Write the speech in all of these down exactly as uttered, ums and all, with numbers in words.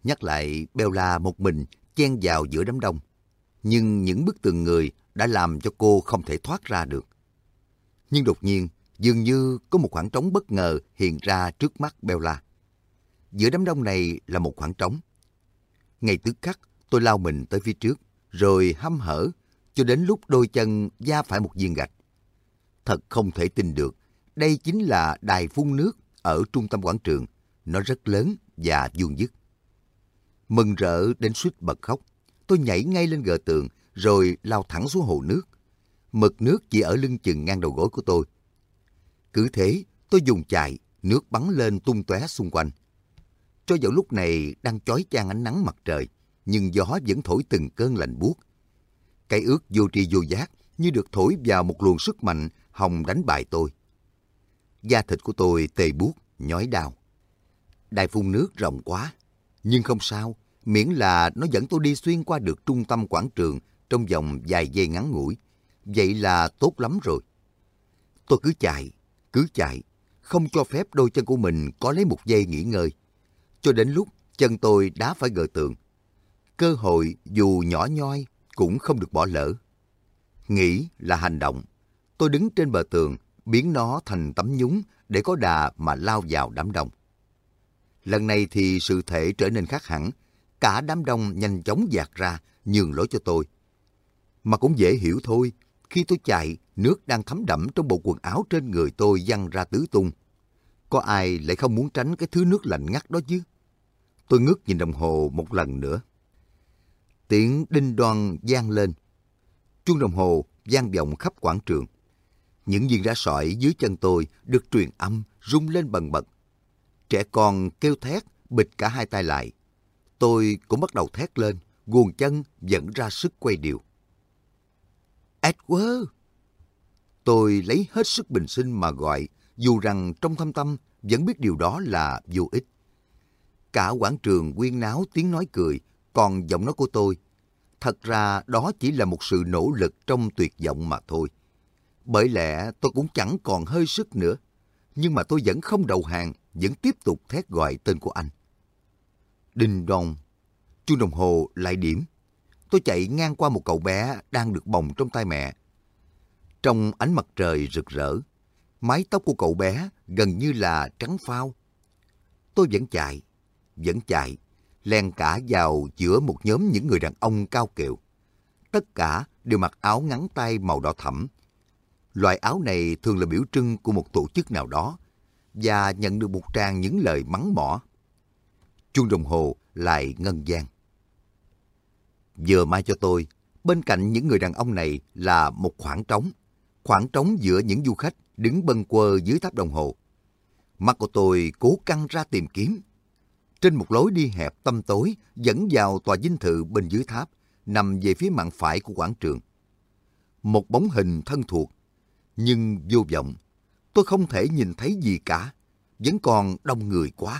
Nhắc lại Bella một mình chen vào giữa đám đông. Nhưng những bức tường người đã làm cho cô không thể thoát ra được. Nhưng đột nhiên, dường như có một khoảng trống bất ngờ hiện ra trước mắt Bella. Giữa đám đông này là một khoảng trống. Ngay tức khắc, tôi lao mình tới phía trước, rồi hăm hở, cho đến lúc đôi chân va phải một viên gạch. Thật không thể tin được, đây chính là đài phun nước ở trung tâm quảng trường. Nó rất lớn và vuông vức. Mừng rỡ đến suýt bật khóc, tôi nhảy ngay lên gờ tường, rồi lao thẳng xuống hồ nước. Mực nước chỉ ở lưng chừng ngang đầu gối của tôi. Cứ thế, tôi dùng chài, nước bắn lên tung tóe xung quanh. Cho dẫu lúc này đang chói chang ánh nắng mặt trời, nhưng gió vẫn thổi từng cơn lạnh buốt. Cái ướt vô tri vô giác như được thổi vào một luồng sức mạnh hòng đánh bại tôi. Da thịt của tôi tê buốt, nhói đau. Đài phun nước rộng quá, nhưng không sao, miễn là nó dẫn tôi đi xuyên qua được trung tâm quảng trường trong vòng vài giây ngắn ngủi. Vậy là tốt lắm rồi. Tôi cứ chạy, cứ chạy, không cho phép đôi chân của mình có lấy một giây nghỉ ngơi. Cho đến lúc chân tôi đá phải gờ tường. Cơ hội dù nhỏ nhoi cũng không được bỏ lỡ. Nghĩ là hành động. Tôi đứng trên bờ tường, biến nó thành tấm nhúng để có đà mà lao vào đám đông. Lần này thì sự thể trở nên khác hẳn. Cả đám đông nhanh chóng dạt ra, nhường lối cho tôi. Mà cũng dễ hiểu thôi. Khi tôi chạy, nước đang thấm đẫm trong bộ quần áo trên người tôi văng ra tứ tung. Có ai lại không muốn tránh cái thứ nước lạnh ngắt đó chứ? Tôi ngước nhìn đồng hồ một lần nữa. Tiếng đinh đoan vang lên. Chuông đồng hồ vang vọng khắp quảng trường. Những viên đá sỏi dưới chân tôi được truyền âm rung lên bần bật. Trẻ con kêu thét, bịt cả hai tay lại. Tôi cũng bắt đầu thét lên, guồng chân dẫn ra sức quay điều. Edward! Tôi lấy hết sức bình sinh mà gọi, dù rằng trong thâm tâm vẫn biết điều đó là vô ích. Cả quảng trường huyên náo tiếng nói cười, còn giọng nói của tôi, thật ra đó chỉ là một sự nỗ lực trong tuyệt vọng mà thôi. Bởi lẽ tôi cũng chẳng còn hơi sức nữa, nhưng mà tôi vẫn không đầu hàng, vẫn tiếp tục thét gọi tên của anh. Đinh đong, chuông đồng hồ lại điểm. Tôi chạy ngang qua một cậu bé đang được bồng trong tay mẹ. Trong ánh mặt trời rực rỡ, mái tóc của cậu bé gần như là trắng phao. Tôi vẫn chạy, vẫn chạy, len cả vào giữa một nhóm những người đàn ông cao kiệu. Tất cả đều mặc áo ngắn tay màu đỏ thẫm. Loại áo này thường là biểu trưng của một tổ chức nào đó và nhận được một tràng những lời mắng mỏ. Chuông đồng hồ lại ngân vang. Vừa mai cho tôi, bên cạnh những người đàn ông này là một khoảng trống. Khoảng trống giữa những du khách đứng bâng quơ dưới tháp đồng hồ. Mắt của tôi cố căng ra tìm kiếm. Trên một lối đi hẹp tăm tối dẫn vào tòa dinh thự bên dưới tháp, nằm về phía mạn phải của quảng trường. Một bóng hình thân thuộc, nhưng vô vọng. Tôi không thể nhìn thấy gì cả, vẫn còn đông người quá.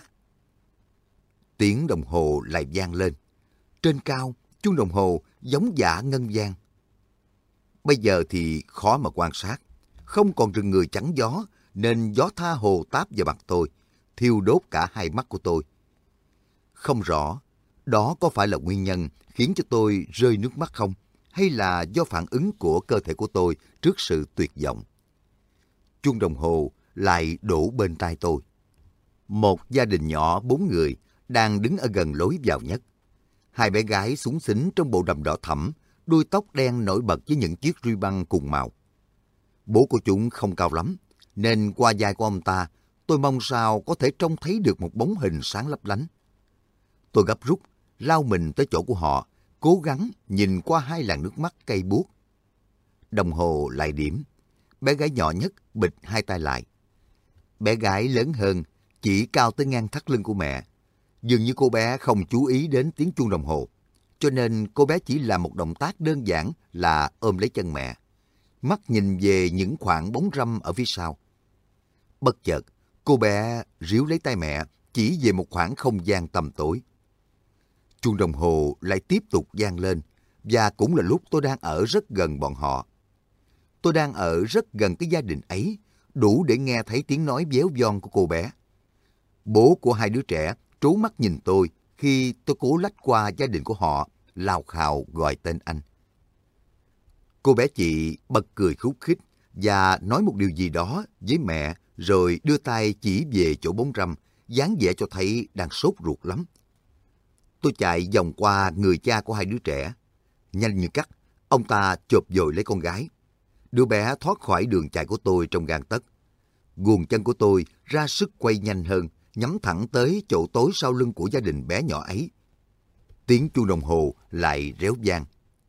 Tiếng đồng hồ lại vang lên. Trên cao, chuông đồng hồ giống dạ ngân vang. Bây giờ thì khó mà quan sát. Không còn rừng người chắn gió, nên gió tha hồ táp vào mặt tôi, thiêu đốt cả hai mắt của tôi. Không rõ, đó có phải là nguyên nhân khiến cho tôi rơi nước mắt không? Hay là do phản ứng của cơ thể của tôi trước sự tuyệt vọng? Chuông đồng hồ lại đổ bên tai tôi. Một gia đình nhỏ bốn người đang đứng ở gần lối vào nhất. Hai bé gái xúng xính trong bộ đầm đỏ thẫm, đuôi tóc đen nổi bật với những chiếc ruy băng cùng màu. Bố của chúng không cao lắm, nên qua vai của ông ta, tôi mong sao có thể trông thấy được một bóng hình sáng lấp lánh. Tôi gấp rút, lao mình tới chỗ của họ, cố gắng nhìn qua hai làn nước mắt cay buốt. Đồng hồ lại điểm. Bé gái nhỏ nhất bịt hai tay lại. Bé gái lớn hơn, chỉ cao tới ngang thắt lưng của mẹ. Dường như cô bé không chú ý đến tiếng chuông đồng hồ, cho nên cô bé chỉ làm một động tác đơn giản là ôm lấy chân mẹ. Mắt nhìn về những khoảng bóng râm ở phía sau. Bất chợt, cô bé ríu lấy tay mẹ, chỉ về một khoảng không gian tăm tối. Chuông đồng hồ lại tiếp tục vang lên, và cũng là lúc tôi đang ở rất gần bọn họ. Tôi đang ở rất gần cái gia đình ấy, đủ để nghe thấy tiếng nói véo von của cô bé. Bố của hai đứa trẻ trố mắt nhìn tôi, khi tôi cố lách qua gia đình của họ, lao khào gọi tên anh. Cô bé chị bật cười khúc khích và nói một điều gì đó với mẹ, rồi đưa tay chỉ về chỗ bóng râm, dáng vẻ cho thấy đang sốt ruột lắm. Tôi chạy vòng qua người cha của hai đứa trẻ. Nhanh như cắt, ông ta chộp dội lấy con gái. Đứa bé thoát khỏi đường chạy của tôi trong gang tấc. Guồng chân của tôi ra sức quay nhanh hơn, nhắm thẳng tới chỗ tối sau lưng của gia đình bé nhỏ ấy. Tiếng chuông đồng hồ lại réo vang.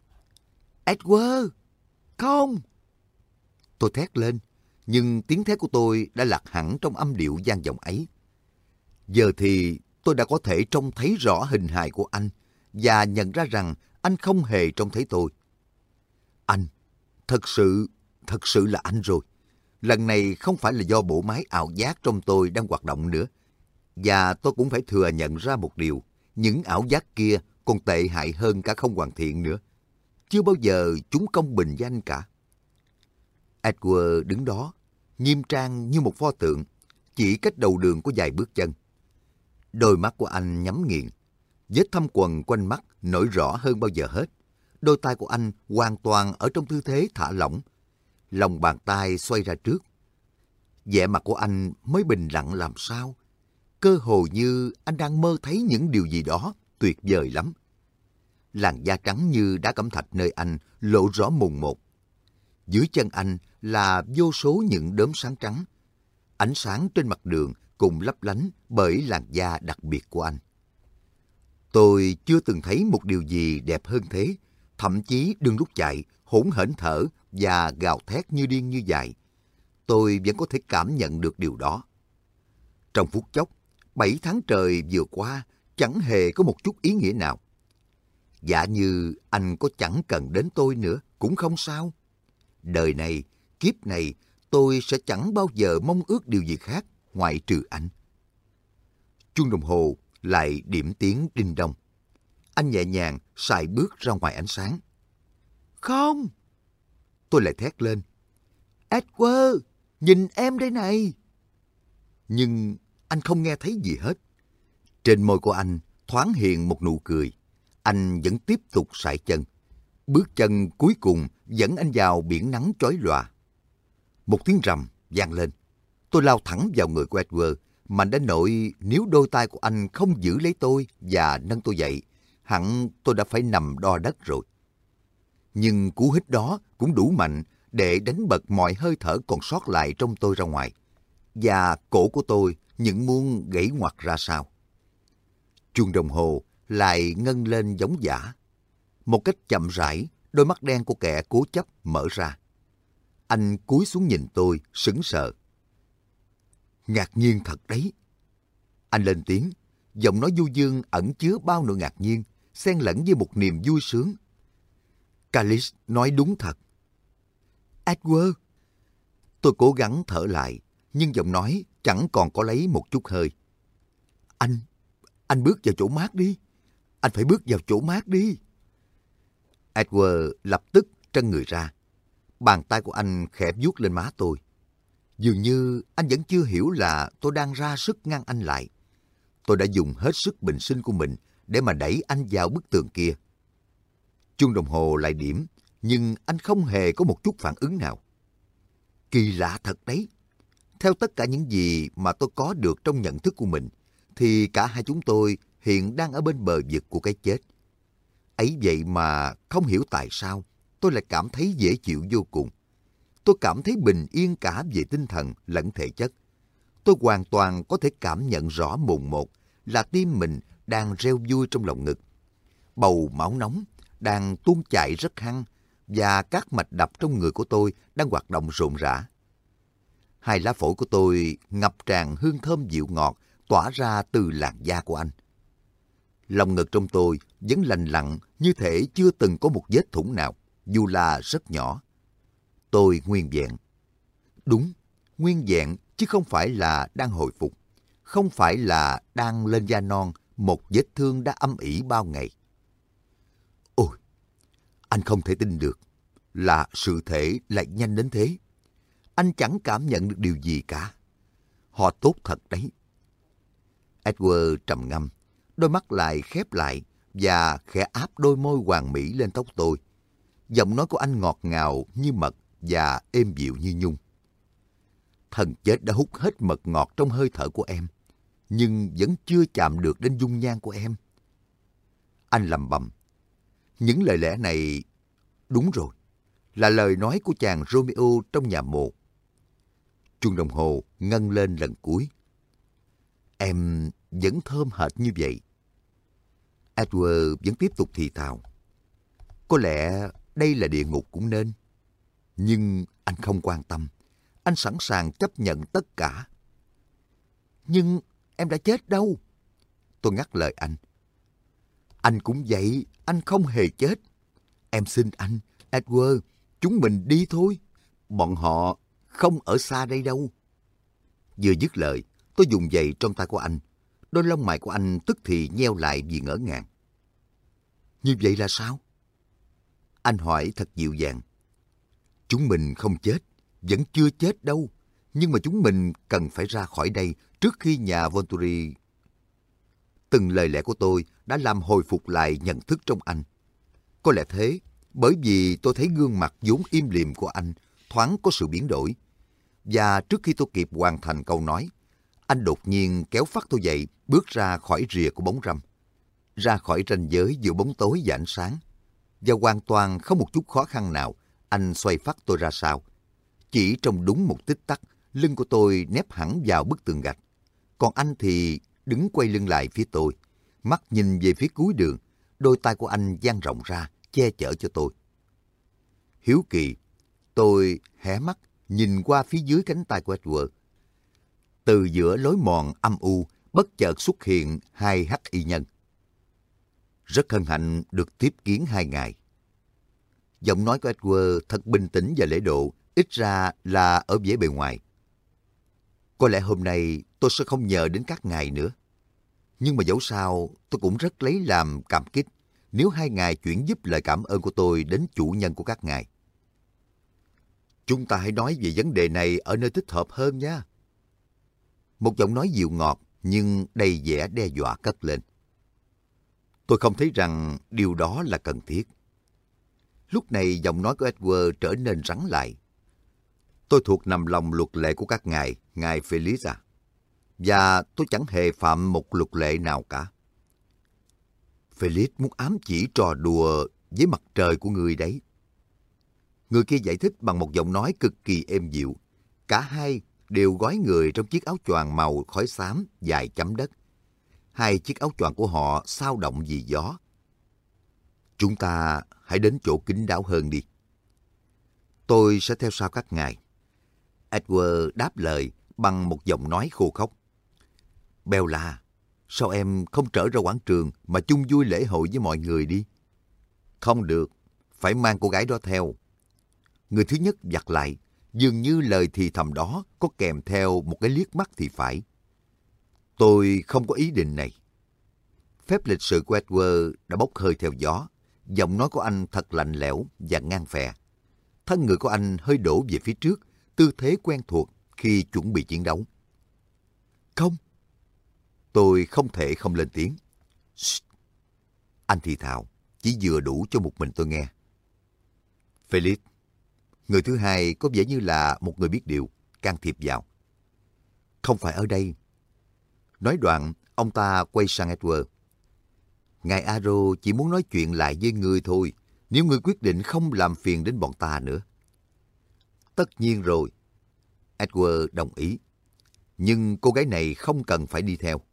Edward! Không! Tôi thét lên, nhưng tiếng thét của tôi đã lạc hẳn trong âm điệu vang vọng ấy. Giờ thì tôi đã có thể trông thấy rõ hình hài của anh và nhận ra rằng anh không hề trông thấy tôi. Anh, thật sự, thật sự là anh rồi. Lần này không phải là do bộ máy ảo giác trong tôi đang hoạt động nữa. Và tôi cũng phải thừa nhận ra một điều, những ảo giác kia còn tệ hại hơn cả không hoàn thiện nữa. Chưa bao giờ chúng công bình với anh cả. Edward đứng đó, nghiêm trang như một pho tượng, chỉ cách đầu đường có vài bước chân. Đôi mắt của anh nhắm nghiền, vết thâm quầng quanh mắt nổi rõ hơn bao giờ hết. Đôi tay của anh hoàn toàn ở trong tư thế thả lỏng, lòng bàn tay xoay ra trước. Vẻ mặt của anh mới bình lặng làm sao, cơ hồ như anh đang mơ thấy những điều gì đó tuyệt vời lắm. Làn da trắng như đá cẩm thạch nơi anh lộ rõ mồn một. Dưới chân anh là vô số những đốm sáng trắng. Ánh sáng trên mặt đường cùng lấp lánh bởi làn da đặc biệt của anh. Tôi chưa từng thấy một điều gì đẹp hơn thế, thậm chí đừng lúc chạy, hỗn hển thở và gào thét như điên như dại. Tôi vẫn có thể cảm nhận được điều đó. Trong phút chốc, bảy tháng trời vừa qua chẳng hề có một chút ý nghĩa nào. Dạ như anh có chẳng cần đến tôi nữa cũng không sao. Đời này, kiếp này, tôi sẽ chẳng bao giờ mong ước điều gì khác ngoại trừ anh. Chuông đồng hồ lại điểm tiếng đinh đong. Anh nhẹ nhàng sải bước ra ngoài ánh sáng. Không! Tôi lại thét lên. Edward, nhìn em đây này! Nhưng anh không nghe thấy gì hết. Trên môi của anh thoáng hiện một nụ cười. Anh vẫn tiếp tục sải chân. Bước chân cuối cùng dẫn anh vào biển nắng chói lòa. Một tiếng rầm vang lên. Tôi lao thẳng vào người của Edward, mạnh đến nỗi nếu đôi tay của anh không giữ lấy tôi và nâng tôi dậy, hẳn tôi đã phải nằm đo đất rồi. Nhưng cú hít đó cũng đủ mạnh để đánh bật mọi hơi thở còn sót lại trong tôi ra ngoài. Và cổ của tôi những muốn gãy ngoặt ra sau. Chuông đồng hồ lại ngân lên giống giả. Một cách chậm rãi, đôi mắt đen của kẻ cố chấp mở ra. Anh cúi xuống nhìn tôi, sững sờ. Ngạc nhiên thật đấy. Anh lên tiếng, giọng nói du dương ẩn chứa bao nỗi ngạc nhiên, xen lẫn với một niềm vui sướng. Callis nói đúng thật. Edward. Tôi cố gắng thở lại, nhưng giọng nói chẳng còn có lấy một chút hơi. Anh, anh bước vào chỗ mát đi. Anh phải bước vào chỗ mát đi. Edward lập tức trân người ra. Bàn tay của anh khẽ vuốt lên má tôi. Dường như anh vẫn chưa hiểu là tôi đang ra sức ngăn anh lại. Tôi đã dùng hết sức bình sinh của mình để mà đẩy anh vào bức tường kia. Chuông đồng hồ lại điểm, nhưng anh không hề có một chút phản ứng nào. Kỳ lạ thật đấy. Theo tất cả những gì mà tôi có được trong nhận thức của mình, thì cả hai chúng tôi hiện đang ở bên bờ vực của cái chết. Ấy vậy mà không hiểu tại sao tôi lại cảm thấy dễ chịu vô cùng. Tôi cảm thấy bình yên cả về tinh thần lẫn thể chất. Tôi hoàn toàn có thể cảm nhận rõ mồn một là tim mình đang reo vui trong lòng ngực. Bầu máu nóng đang tuôn chảy rất hăng và các mạch đập trong người của tôi đang hoạt động rộn rã. Hai lá phổi của tôi ngập tràn hương thơm dịu ngọt tỏa ra từ làn da của anh. Lòng ngực trong tôi vẫn lành lặn như thể chưa từng có một vết thủng nào, dù là rất nhỏ. Tôi nguyên vẹn. Đúng, nguyên vẹn chứ không phải là đang hồi phục, không phải là đang lên da non một vết thương đã âm ỉ bao ngày. Ôi, anh không thể tin được là sự thể lại nhanh đến thế. Anh chẳng cảm nhận được điều gì cả. Họ tốt thật đấy. Edward trầm ngâm, đôi mắt lại khép lại và khẽ áp đôi môi hoàn mỹ lên tóc tôi. Giọng nói của anh ngọt ngào như mật và êm dịu như nhung. Thần chết đã hút hết mật ngọt trong hơi thở của em, nhưng vẫn chưa chạm được đến dung nhan của em. Anh lẩm bẩm. Những lời lẽ này, đúng rồi, là lời nói của chàng Romeo trong nhà mồ. Chuông đồng hồ ngân lên lần cuối. Em vẫn thơm hệt như vậy. Edward vẫn tiếp tục thì thào. Có lẽ đây là địa ngục cũng nên. Nhưng anh không quan tâm. Anh sẵn sàng chấp nhận tất cả. Nhưng em đã chết đâu? Tôi ngắt lời anh. Anh cũng vậy, anh không hề chết. Em xin anh, Edward, chúng mình đi thôi. Bọn họ không ở xa đây đâu. Vừa dứt lời, tôi dùng giày trong tay của anh. Đôi lông mày của anh tức thì nheo lại vì ngỡ ngàng. Như vậy là sao? Anh hỏi thật dịu dàng. Chúng mình không chết, vẫn chưa chết đâu. Nhưng mà chúng mình cần phải ra khỏi đây trước khi nhà Volturi... Từng lời lẽ của tôi đã làm hồi phục lại nhận thức trong anh. Có lẽ thế, bởi vì tôi thấy gương mặt vốn im lìm của anh thoáng có sự biến đổi. Và trước khi tôi kịp hoàn thành câu nói, anh đột nhiên kéo phắt tôi dậy, bước ra khỏi rìa của bóng râm, ra khỏi ranh giới giữa bóng tối và ánh sáng. Và hoàn toàn không một chút khó khăn nào, anh xoay phắt tôi ra sau. Chỉ trong đúng một tích tắc, lưng của tôi nép hẳn vào bức tường gạch. Còn anh thì đứng quay lưng lại phía tôi, mắt nhìn về phía cuối đường, đôi tay của anh dang rộng ra, che chở cho tôi. Hiếu kỳ, tôi hé mắt, nhìn qua phía dưới cánh tay của Edward. Từ giữa lối mòn âm u, bất chợt xuất hiện hai hắc y nhân. Rất hân hạnh được tiếp kiến hai ngài. Giọng nói của Edward thật bình tĩnh và lễ độ, ít ra là ở vẻ bề ngoài. Có lẽ hôm nay tôi sẽ không nhờ đến các ngài nữa. Nhưng mà dẫu sao, tôi cũng rất lấy làm cảm kích nếu hai ngài chuyển giúp lời cảm ơn của tôi đến chủ nhân của các ngài. Chúng ta hãy nói về vấn đề này ở nơi thích hợp hơn nha. Một giọng nói dịu ngọt nhưng đầy vẻ đe dọa cất lên. Tôi không thấy rằng điều đó là cần thiết. Lúc này giọng nói của Edward trở nên rắn lại. Tôi thuộc nằm lòng luật lệ của các ngài, ngài Felix à. Và tôi chẳng hề phạm một luật lệ nào cả. Felix muốn ám chỉ trò đùa với mặt trời của người đấy. Người kia giải thích bằng một giọng nói cực kỳ êm dịu. Cả hai đều gói người trong chiếc áo choàng màu khói xám dài chấm đất. Hai chiếc áo choàng của họ xao động vì gió. Chúng ta hãy đến chỗ kín đáo hơn đi. Tôi sẽ theo sau các ngài. Edward đáp lời bằng một giọng nói khô khốc. Bella, sao em không trở ra quảng trường mà chung vui lễ hội với mọi người đi? Không được, phải mang cô gái đó theo. Người thứ nhất vặt lại, dường như lời thì thầm đó có kèm theo một cái liếc mắt thì phải. Tôi không có ý định này. Phép lịch sự của Edward đã bốc hơi theo gió. Giọng nói của anh thật lạnh lẽo và ngang phè. Thân người của anh hơi đổ về phía trước, tư thế quen thuộc khi chuẩn bị chiến đấu. Không. Tôi không thể không lên tiếng. Shh. Anh thì thào, chỉ vừa đủ cho một mình tôi nghe. Felix, người thứ hai có vẻ như là một người biết điều, can thiệp vào. Không phải ở đây. Nói đoạn, ông ta quay sang Edward. Ngài Aro chỉ muốn nói chuyện lại với ngươi thôi, nếu ngươi quyết định không làm phiền đến bọn ta nữa. Tất nhiên rồi. Edward đồng ý. Nhưng cô gái này không cần phải đi theo.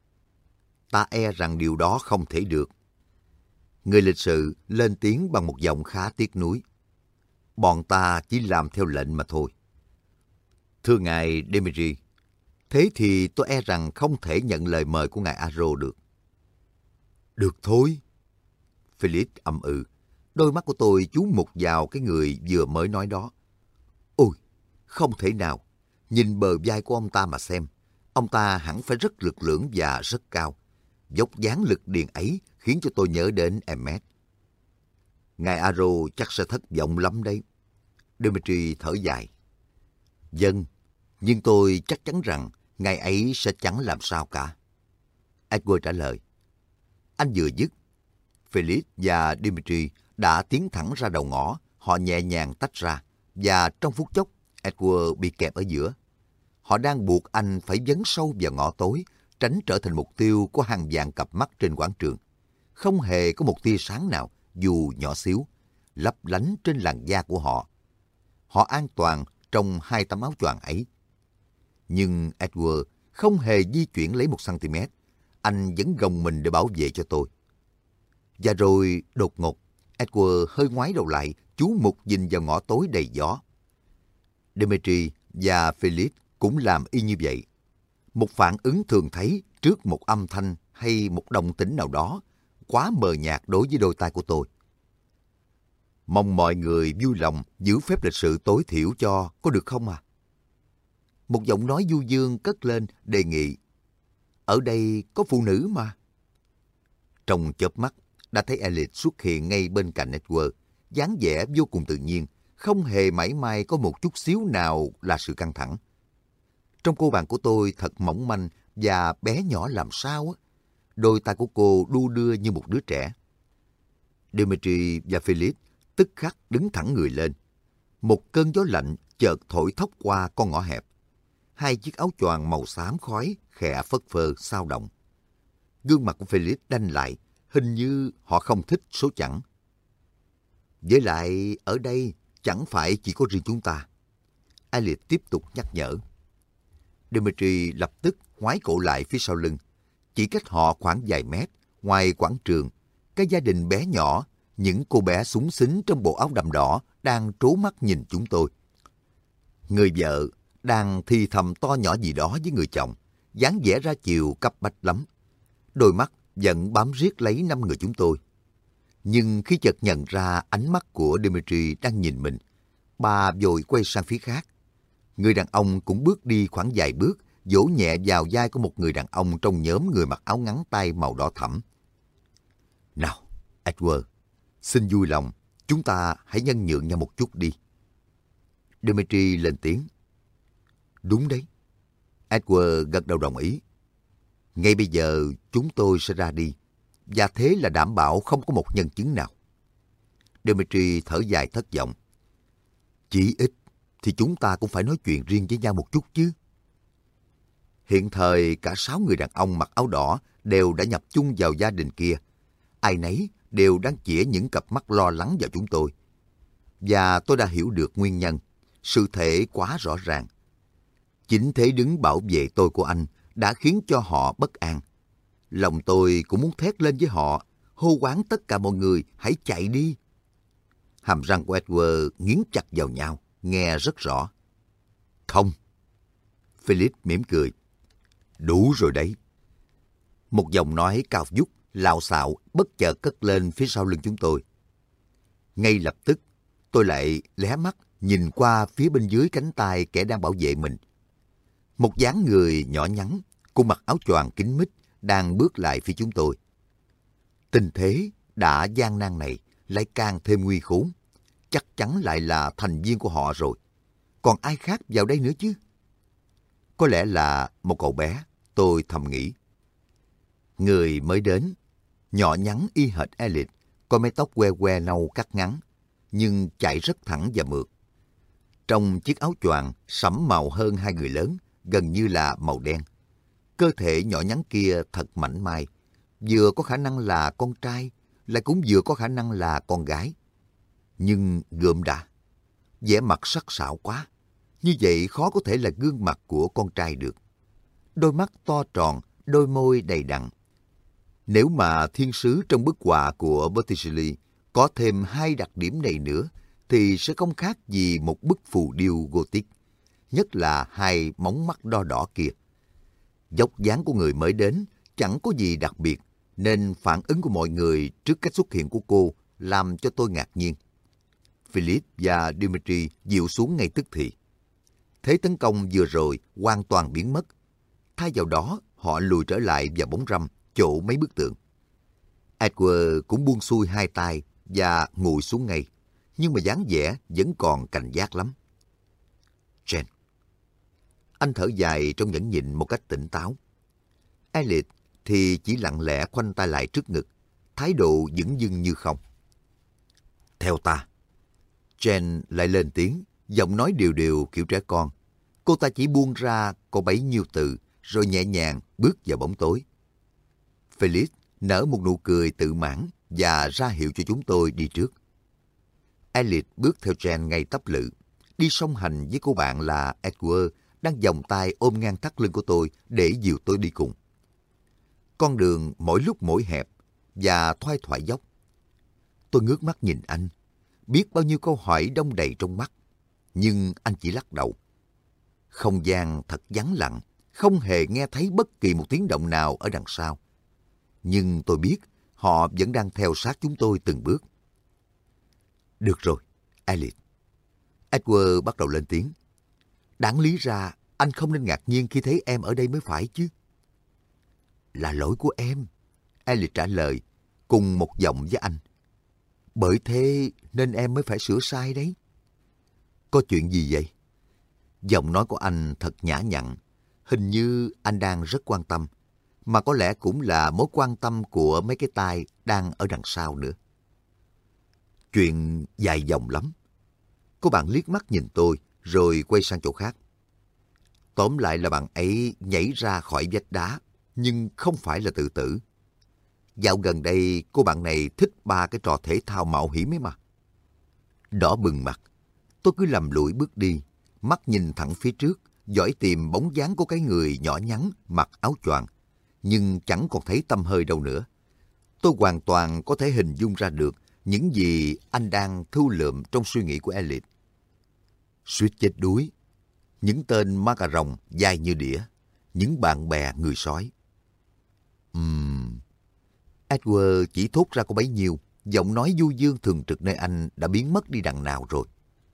Ta e rằng điều đó không thể được. Người lịch sự lên tiếng bằng một giọng khá tiếc nuối. Bọn ta chỉ làm theo lệnh mà thôi. Thưa ngài Demetri, thế thì tôi e rằng không thể nhận lời mời của ngài Aro được. Được thôi. Felix ậm ừ. Đôi mắt của tôi chú mục vào cái người vừa mới nói đó. Ôi, không thể nào. Nhìn bờ vai của ông ta mà xem. Ông ta hẳn phải rất lực lưỡng và rất cao. Dốc dáng lực điền ấy khiến cho tôi nhớ đến Emmet. Ngài Aro chắc sẽ thất vọng lắm đấy. Dimitri thở dài. Vâng, nhưng tôi chắc chắn rằng ngài ấy sẽ chẳng làm sao cả. Edward trả lời. Anh vừa dứt, Felix và Dimitri đã tiến thẳng ra đầu ngõ. Họ nhẹ nhàng tách ra, và trong phút chốc, Edward bị kẹp ở giữa. Họ đang buộc anh phải dấn sâu vào ngõ tối, tránh trở thành mục tiêu của hàng vạn cặp mắt trên quảng trường. Không hề có một tia sáng nào, dù nhỏ xíu, lấp lánh trên làn da của họ. Họ an toàn trong hai tấm áo choàng ấy. Nhưng Edward không hề di chuyển lấy một cm. Anh vẫn gồng mình để bảo vệ cho tôi. Và rồi đột ngột, Edward hơi ngoái đầu lại, chú mục nhìn vào ngõ tối đầy gió. Dimitri và Felix cũng làm y như vậy. Một phản ứng thường thấy trước một âm thanh hay một động tĩnh nào đó quá mờ nhạt đối với đôi tai của tôi. Mong mọi người vui lòng giữ phép lịch sự tối thiểu cho, có được không à? Một giọng nói du dương cất lên đề nghị. Ở đây có phụ nữ mà. Trong chớp mắt, đã thấy Elliot xuất hiện ngay bên cạnh Edward, dáng vẻ vô cùng tự nhiên, không hề mảy may có một chút xíu nào là sự căng thẳng. Trong cô bạn của tôi thật mỏng manh và bé nhỏ làm sao á. Đôi tay của cô đu đưa như một đứa trẻ. Dimitri và Felix tức khắc đứng thẳng người lên. Một cơn gió lạnh chợt thổi thốc qua con ngõ hẹp. Hai chiếc áo choàng màu xám khói khẽ phất phơ xao động. Gương mặt của Felix đanh lại, hình như họ không thích số chẵn. Với lại ở đây chẳng phải chỉ có riêng chúng ta. Elliot tiếp tục nhắc nhở. Dimitri lập tức ngoái cổ lại phía sau lưng. Chỉ cách họ khoảng vài mét, ngoài quảng trường, cái gia đình bé nhỏ, những cô bé xúng xính trong bộ áo đầm đỏ đang trố mắt nhìn chúng tôi. Người vợ đang thì thầm to nhỏ gì đó với người chồng, dáng vẻ ra chiều cấp bách lắm. Đôi mắt vẫn bám riết lấy năm người chúng tôi. Nhưng khi chợt nhận ra ánh mắt của Dimitri đang nhìn mình, bà vội quay sang phía khác. Người đàn ông cũng bước đi khoảng vài bước, vỗ nhẹ vào vai của một người đàn ông trong nhóm người mặc áo ngắn tay màu đỏ thẫm. Nào, Edward, xin vui lòng, chúng ta hãy nhân nhượng nhau một chút đi. Dimitri lên tiếng. Đúng đấy. Edward gật đầu đồng ý. Ngay bây giờ chúng tôi sẽ ra đi, và thế là đảm bảo không có một nhân chứng nào. Dimitri thở dài thất vọng. Chỉ ít thì chúng ta cũng phải nói chuyện riêng với nhau một chút chứ. Hiện thời cả sáu người đàn ông mặc áo đỏ đều đã nhập chung vào gia đình kia. Ai nấy đều đang chĩa những cặp mắt lo lắng vào chúng tôi. Và tôi đã hiểu được nguyên nhân. Sự thể quá rõ ràng. Chính thế đứng bảo vệ tôi của anh đã khiến cho họ bất an. Lòng tôi cũng muốn thét lên với họ, hô hoán tất cả mọi người hãy chạy đi. Hàm răng của Edward nghiến chặt vào nhau, nghe rất rõ. Không. Felix mỉm cười. Đủ rồi đấy. Một giọng nói cao vút, lạo xạo, bất chợt cất lên phía sau lưng chúng tôi. Ngay lập tức, tôi lại lé mắt nhìn qua phía bên dưới cánh tay kẻ đang bảo vệ mình. Một dáng người nhỏ nhắn, cùng mặc áo choàng kín mít, đang bước lại phía chúng tôi. Tình thế đã gian nan này lại càng thêm nguy khốn. Chắc chắn lại là thành viên của họ rồi. Còn ai khác vào đây nữa chứ? Có lẽ là một cậu bé, tôi thầm nghĩ. Người mới đến, nhỏ nhắn y hệt Elliot, có mái tóc que que nâu cắt ngắn, nhưng chạy rất thẳng và mượt. Trong chiếc áo choàng sẫm màu hơn hai người lớn, gần như là màu đen. Cơ thể nhỏ nhắn kia thật mảnh mai, vừa có khả năng là con trai, lại cũng vừa có khả năng là con gái. Nhưng gượm đã, vẻ mặt sắc sảo quá, như vậy khó có thể là gương mặt của con trai được. Đôi mắt to tròn, đôi môi đầy đặn. Nếu mà thiên sứ trong bức họa của Botticelli có thêm hai đặc điểm này nữa, thì sẽ không khác gì một bức phù điêu Gothic, nhất là hai móng mắt đo đỏ kia. Dốc dáng của người mới đến chẳng có gì đặc biệt, nên phản ứng của mọi người trước cách xuất hiện của cô làm cho tôi ngạc nhiên. Philip và Dimitri dịu xuống ngay tức thì. Thế tấn công vừa rồi hoàn toàn biến mất. Thay vào đó, họ lùi trở lại vào bóng râm, chỗ mấy bức tượng. Edward cũng buông xuôi hai tay và ngồi xuống ngay, nhưng mà dáng vẻ vẫn còn cảnh giác lắm. Jen. Anh thở dài trong nhẫn nhịn một cách tỉnh táo. Elliot thì chỉ lặng lẽ khoanh tay lại trước ngực, thái độ dửng dưng như không. Theo ta. Jen lại lên tiếng, giọng nói đều đều kiểu trẻ con. Cô ta chỉ buông ra có bấy nhiêu từ, rồi nhẹ nhàng bước vào bóng tối. Felix nở một nụ cười tự mãn và ra hiệu cho chúng tôi đi trước. Elliot bước theo Jen ngay tắp lự, đi song hành với cô bạn là Edward đang vòng tay ôm ngang thắt lưng của tôi để dìu tôi đi cùng. Con đường mỗi lúc mỗi hẹp và thoai thoải dốc. Tôi ngước mắt nhìn anh, biết bao nhiêu câu hỏi đong đầy trong mắt, nhưng anh chỉ lắc đầu. Không gian thật vắng lặng, không hề nghe thấy bất kỳ một tiếng động nào ở đằng sau. Nhưng tôi biết họ vẫn đang theo sát chúng tôi từng bước. Được rồi, Elliot. Edward bắt đầu lên tiếng. Đáng lý ra, anh không nên ngạc nhiên khi thấy em ở đây mới phải chứ. Là lỗi của em, Elliot trả lời, cùng một giọng với anh. Bởi thế nên em mới phải sửa sai đấy. Có chuyện gì vậy? Giọng nói của anh thật nhã nhặn, hình như anh đang rất quan tâm, mà có lẽ cũng là mối quan tâm của mấy cái tai đang ở đằng sau nữa. Chuyện dài dòng lắm. Cô bạn liếc mắt nhìn tôi, rồi quay sang chỗ khác. Tóm lại là bạn ấy nhảy ra khỏi vách đá, nhưng không phải là tự tử. Dạo gần đây, cô bạn này thích ba cái trò thể thao mạo hiểm ấy mà. Đỏ bừng mặt, tôi cứ lầm lũi bước đi, mắt nhìn thẳng phía trước, dõi tìm bóng dáng của cái người nhỏ nhắn mặc áo choàng, nhưng chẳng còn thấy tăm hơi đâu nữa. Tôi hoàn toàn có thể hình dung ra được những gì anh đang thu lượm trong suy nghĩ của Elliot. Suýt chết đuối, những tên ma cà rồng dài như đĩa, những bạn bè người sói. Ừm... Edward chỉ thốt ra có bấy nhiêu, giọng nói du dương thường trực nơi anh đã biến mất đi đằng nào rồi.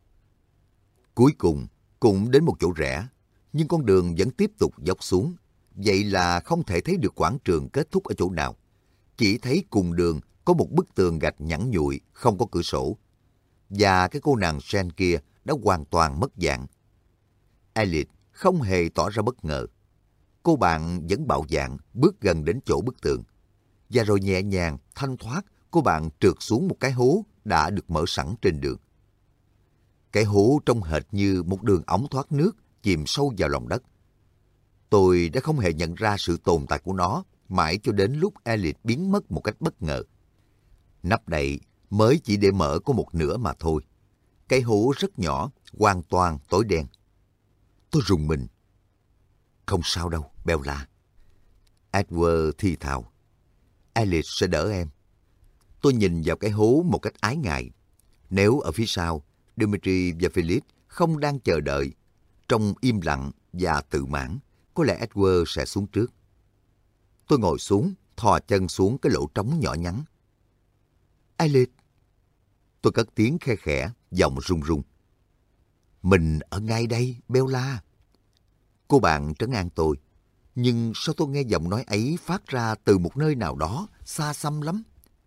Cuối cùng, cũng đến một chỗ rẽ, nhưng con đường vẫn tiếp tục dốc xuống. Vậy là không thể thấy được quảng trường kết thúc ở chỗ nào. Chỉ thấy cùng đường có một bức tường gạch nhẵn nhụi, không có cửa sổ. Và cái cô nàng Jen kia đã hoàn toàn mất dạng. Elliot không hề tỏ ra bất ngờ. Cô bạn vẫn bạo dạn bước gần đến chỗ bức tường. Và rồi nhẹ nhàng, thanh thoát, cô bạn trượt xuống một cái hố đã được mở sẵn trên đường. Cái hố trông hệt như một đường ống thoát nước chìm sâu vào lòng đất. Tôi đã không hề nhận ra sự tồn tại của nó, mãi cho đến lúc Elliot biến mất một cách bất ngờ. Nắp đậy mới chỉ để mở có một nửa mà thôi. Cái hố rất nhỏ, hoàn toàn tối đen. Tôi rùng mình. Không sao đâu, Bella. Edward thì thào. Elliot sẽ đỡ em. Tôi nhìn vào cái hố một cách ái ngại. Nếu ở phía sau, Dimitri và Felix không đang chờ đợi, trong im lặng và tự mãn, có lẽ Edward sẽ xuống trước. Tôi ngồi xuống, thò chân xuống cái lỗ trống nhỏ nhắn. Elliot. Tôi cất tiếng khe khẽ, giọng run run. Mình ở ngay đây, Bella. Cô bạn trấn an tôi. Nhưng sao tôi nghe giọng nói ấy phát ra từ một nơi nào đó, xa xăm lắm.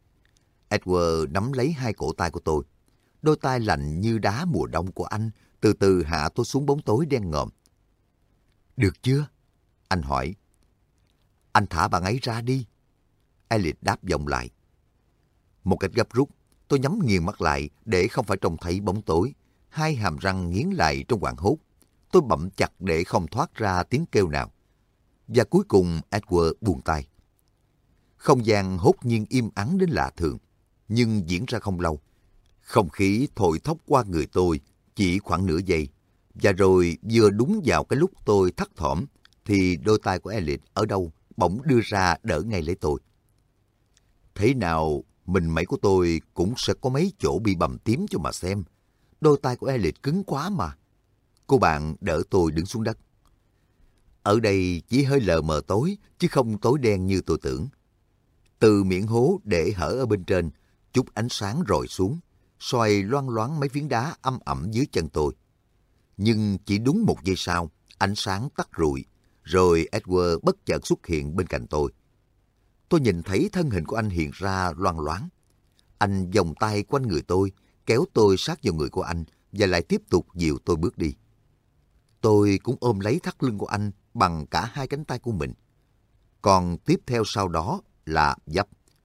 Edward nắm lấy hai cổ tay của tôi. Đôi tay lạnh như đá mùa đông của anh từ từ hạ tôi xuống bóng tối đen ngòm. Được chưa? Anh hỏi. Anh thả bạn ấy ra đi. Elliot đáp vọng lại. Một cách gấp rút, tôi nhắm nghiền mắt lại để không phải trông thấy bóng tối. Hai hàm răng nghiến lại trong hoảng hốt. Tôi bậm chặt để không thoát ra tiếng kêu nào. Và cuối cùng Edward buông tay. Không gian hốt nhiên im ắng đến lạ thường, nhưng diễn ra không lâu. Không khí thổi thốc qua người tôi chỉ khoảng nửa giây. Và rồi vừa đúng vào cái lúc tôi thắt thỏm thì đôi tay của Elliot ở đâu bỗng đưa ra đỡ ngay lấy tôi. Thế nào mình mẩy của tôi cũng sẽ có mấy chỗ bị bầm tím cho mà xem. Đôi tay của Elliot cứng quá mà. Cô bạn đỡ tôi đứng xuống đất. Ở đây chỉ hơi lờ mờ tối, chứ không tối đen như tôi tưởng. Từ miệng hố để hở ở bên trên, chút ánh sáng rọi xuống, soi loang loáng mấy phiến đá âm ẩm dưới chân tôi. Nhưng chỉ đúng một giây sau, ánh sáng tắt rụi, rồi Edward bất chợt xuất hiện bên cạnh tôi. Tôi nhìn thấy thân hình của anh hiện ra loang loáng. Anh vòng tay quanh người tôi, kéo tôi sát vào người của anh và lại tiếp tục dìu tôi bước đi. Tôi cũng ôm lấy thắt lưng của anh bằng cả hai cánh tay của mình. Còn tiếp theo sau đó là vấp,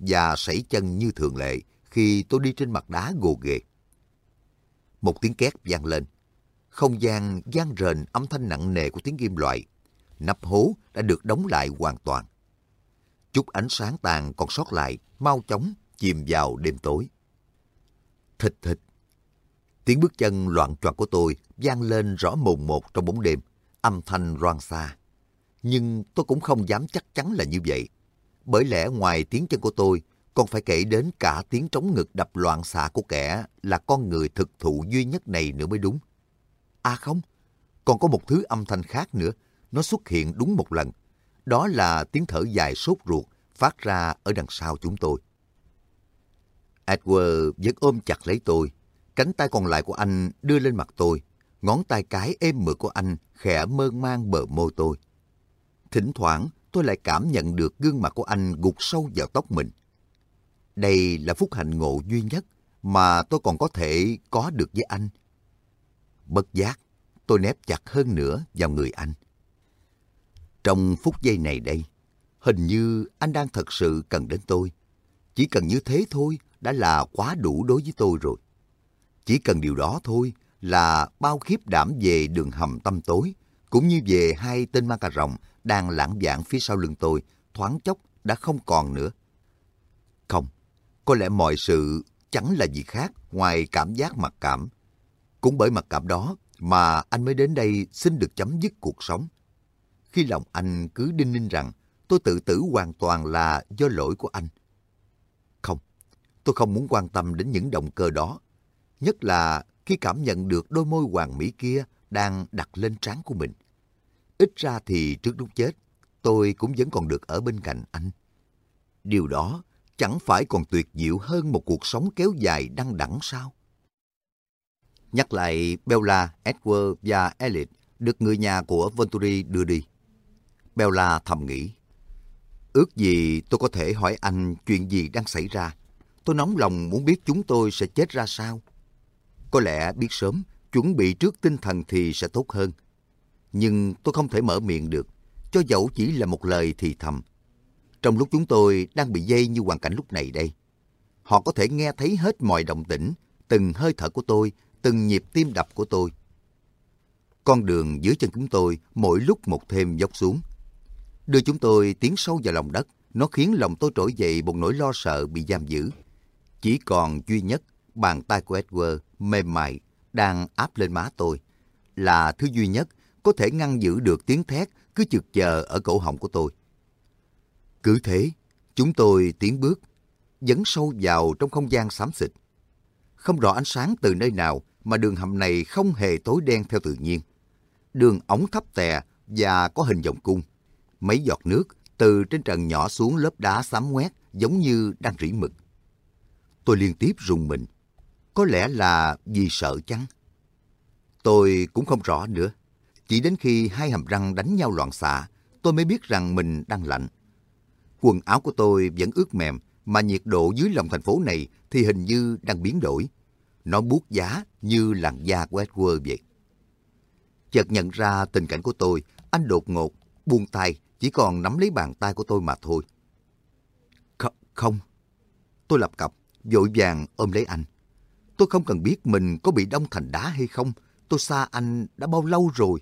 và sẩy chân như thường lệ khi tôi đi trên mặt đá gồ ghề. Một tiếng két vang lên. Không gian vang rền âm thanh nặng nề của tiếng kim loại. Nắp hố đã được đóng lại hoàn toàn. Chút ánh sáng tàn còn sót lại mau chóng chìm vào đêm tối. Thịch thịch. Tiếng bước chân loạng choạng của tôi vang lên rõ mồn một trong bóng đêm, âm thanh loang xa. Nhưng tôi cũng không dám chắc chắn là như vậy. Bởi lẽ ngoài tiếng chân của tôi, còn phải kể đến cả tiếng trống ngực đập loạn xạ của kẻ là con người thực thụ duy nhất này nữa mới đúng. À không, còn có một thứ âm thanh khác nữa, nó xuất hiện đúng một lần. Đó là tiếng thở dài sốt ruột phát ra ở đằng sau chúng tôi. Edward vẫn ôm chặt lấy tôi, cánh tay còn lại của anh đưa lên mặt tôi, ngón tay cái êm mượt của anh khẽ mơn man bờ môi tôi. Thỉnh thoảng tôi lại cảm nhận được gương mặt của anh gục sâu vào tóc mình. Đây là phúc hạnh ngộ duy nhất mà tôi còn có thể có được với anh. Bất giác, tôi nép chặt hơn nữa vào người anh. Trong phút giây này đây, hình như anh đang thật sự cần đến tôi. Chỉ cần như thế thôi đã là quá đủ đối với tôi rồi. Chỉ cần điều đó thôi là bao khiếp đảm về đường hầm tăm tối, cũng như về hai tên ma cà rồng đang lãng vảng phía sau lưng tôi, thoáng chốc đã không còn nữa. Không, có lẽ mọi sự chẳng là gì khác ngoài cảm giác mặc cảm. Cũng bởi mặc cảm đó mà anh mới đến đây xin được chấm dứt cuộc sống. Khi lòng anh cứ đinh ninh rằng tôi tự tử hoàn toàn là do lỗi của anh. Không, tôi không muốn quan tâm đến những động cơ đó. Nhất là khi cảm nhận được đôi môi hoàn mỹ kia đang đặt lên trán của mình. Ít ra thì trước lúc chết, tôi cũng vẫn còn được ở bên cạnh anh. Điều đó chẳng phải còn tuyệt diệu hơn một cuộc sống kéo dài đăng đẳng sao? Nhắc lại Bella, Edward và Elliot được người nhà của Venturi đưa đi. Bella thầm nghĩ, ước gì tôi có thể hỏi anh chuyện gì đang xảy ra. Tôi nóng lòng muốn biết chúng tôi sẽ chết ra sao. Có lẽ biết sớm, chuẩn bị trước tinh thần thì sẽ tốt hơn. Nhưng tôi không thể mở miệng được, cho dẫu chỉ là một lời thì thầm. Trong lúc chúng tôi đang bị dây như hoàn cảnh lúc này đây, họ có thể nghe thấy hết mọi động tĩnh, từng hơi thở của tôi, từng nhịp tim đập của tôi. Con đường dưới chân chúng tôi mỗi lúc một thêm dốc xuống. Đưa chúng tôi tiến sâu vào lòng đất, nó khiến lòng tôi trỗi dậy một nỗi lo sợ bị giam giữ. Chỉ còn duy nhất, bàn tay của Edward mềm mại đang áp lên má tôi, là thứ duy nhất có thể ngăn giữ được tiếng thét cứ chực chờ ở cổ họng của tôi. Cứ thế, chúng tôi tiến bước, dấn sâu vào trong không gian xám xịt. Không rõ ánh sáng từ nơi nào mà đường hầm này không hề tối đen theo tự nhiên. Đường ống thấp tè và có hình vòng cung. Mấy giọt nước từ trên trần nhỏ xuống lớp đá xám ngoét giống như đang rỉ mực. Tôi liên tiếp rùng mình. Có lẽ là vì sợ chăng? Tôi cũng không rõ nữa. Chỉ đến khi hai hàm răng đánh nhau loạn xạ, tôi mới biết rằng mình đang lạnh. Quần áo của tôi vẫn ướt mềm, mà nhiệt độ dưới lòng thành phố này thì hình như đang biến đổi. Nó buốt giá như làn da của Edward vậy. Chợt nhận ra tình cảnh của tôi, anh đột ngột buông tay, chỉ còn nắm lấy bàn tay của tôi mà thôi. Không, không. Tôi lập cập, vội vàng ôm lấy anh. Tôi không cần biết mình có bị đông thành đá hay không. Tôi xa anh đã bao lâu rồi.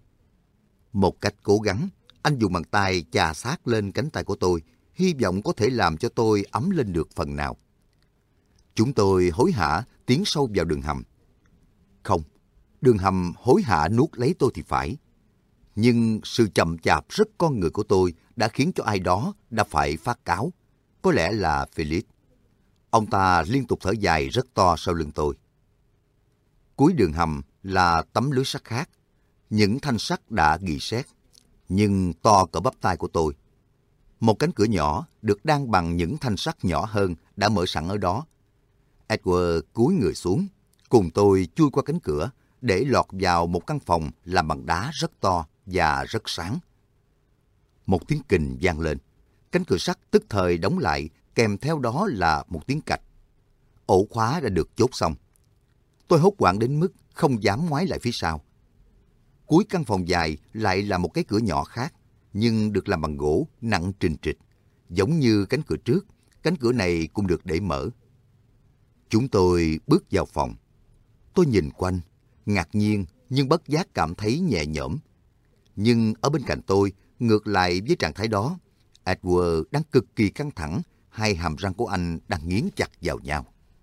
Một cách cố gắng, anh dùng bàn tay chà sát lên cánh tay của tôi, hy vọng có thể làm cho tôi ấm lên được phần nào. Chúng tôi hối hả tiến sâu vào đường hầm. Không, đường hầm hối hả nuốt lấy tôi thì phải. Nhưng sự chậm chạp rất con người của tôi đã khiến cho ai đó đã phải phát cáo. Có lẽ là Philip. Ông ta liên tục thở dài rất to sau lưng tôi. Cuối đường hầm là tấm lưới sắt khác. Những thanh sắt đã gỉ sét, nhưng to cỡ bắp tay của tôi. Một cánh cửa nhỏ được đan bằng những thanh sắt nhỏ hơn đã mở sẵn ở đó. Edward cúi người xuống, cùng tôi chui qua cánh cửa để lọt vào một căn phòng làm bằng đá rất to và rất sáng. Một tiếng kình vang lên. Cánh cửa sắt tức thời đóng lại, kèm theo đó là một tiếng cạch. Ổ khóa đã được chốt xong. Tôi hốt hoảng đến mức không dám ngoái lại phía sau. Cuối căn phòng dài lại là một cái cửa nhỏ khác, nhưng được làm bằng gỗ nặng trình trịch. Giống như cánh cửa trước, cánh cửa này cũng được để mở. Chúng tôi bước vào phòng. Tôi nhìn quanh, ngạc nhiên nhưng bất giác cảm thấy nhẹ nhõm. Nhưng ở bên cạnh tôi, ngược lại với trạng thái đó, Edward đang cực kỳ căng thẳng, hai hàm răng của anh đang nghiến chặt vào nhau.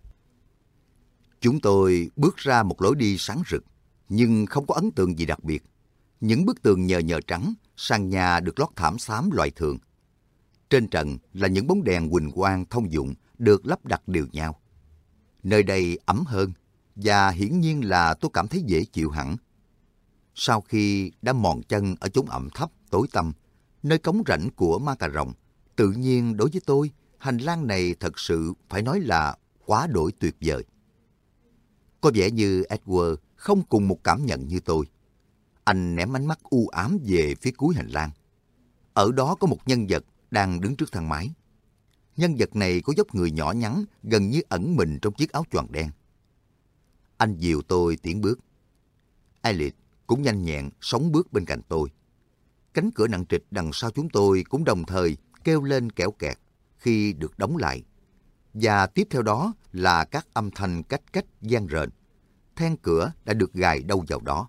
Chúng tôi bước ra một lối đi sáng rực, nhưng không có ấn tượng gì đặc biệt. Những bức tường nhờ nhờ trắng, sàn nhà được lót thảm xám loại thường. Trên trần là những bóng đèn huỳnh quang thông dụng được lắp đặt đều nhau. Nơi đây ấm hơn, và hiển nhiên là tôi cảm thấy dễ chịu hẳn. Sau khi đã mòn chân ở chốn ẩm thấp, tối tăm, nơi cống rãnh của ma cà rồng, tự nhiên đối với tôi, hành lang này thật sự phải nói là quá đổi tuyệt vời. Có vẻ như Edward không cùng một cảm nhận như tôi. Anh ném ánh mắt u ám về phía cuối hành lang. Ở đó có một nhân vật đang đứng trước thang máy. Nhân vật này có dốc người nhỏ nhắn, gần như ẩn mình trong chiếc áo choàng đen. Anh dìu tôi tiến bước. Elliot cũng nhanh nhẹn sóng bước bên cạnh tôi. Cánh cửa nặng trịch đằng sau chúng tôi cũng đồng thời kêu lên kẽo kẹt khi được đóng lại. Và tiếp theo đó là các âm thanh cách cách vang rền. Then cửa đã được gài đâu vào đó.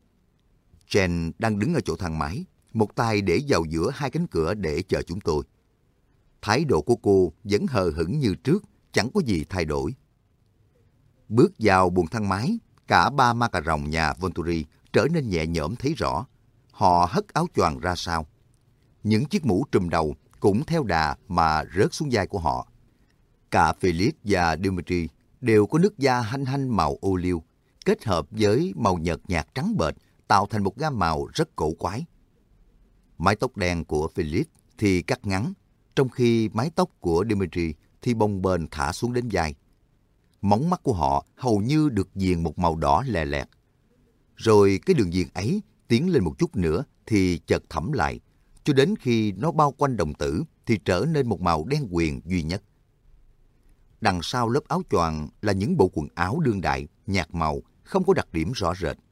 Jen đang đứng ở chỗ thang máy, một tay để vào giữa hai cánh cửa để chờ chúng tôi. Thái độ của cô vẫn hờ hững như trước, chẳng có gì thay đổi. Bước vào buồng thang máy, cả ba ma cà rồng nhà Volturi trở nên nhẹ nhõm thấy rõ. Họ hất áo choàng ra sau. Những chiếc mũ trùm đầu cũng theo đà mà rớt xuống vai của họ. Cả Philip và Dimitri đều có nước da hanh hanh màu ô liu, kết hợp với màu nhợt nhạt trắng bệch, tạo thành một gam màu rất cổ quái. Mái tóc đen của Philip thì cắt ngắn, trong khi mái tóc của Dimitri thì bồng bềnh thả xuống đến vai. Móng mắt của họ hầu như được viền một màu đỏ lè lẹt. Rồi cái đường viền ấy tiến lên một chút nữa thì chợt thẫm lại, cho đến khi nó bao quanh đồng tử thì trở nên một màu đen quyền duy nhất. Đằng sau lớp áo choàng là những bộ quần áo đương đại, nhạt màu, không có đặc điểm rõ rệt.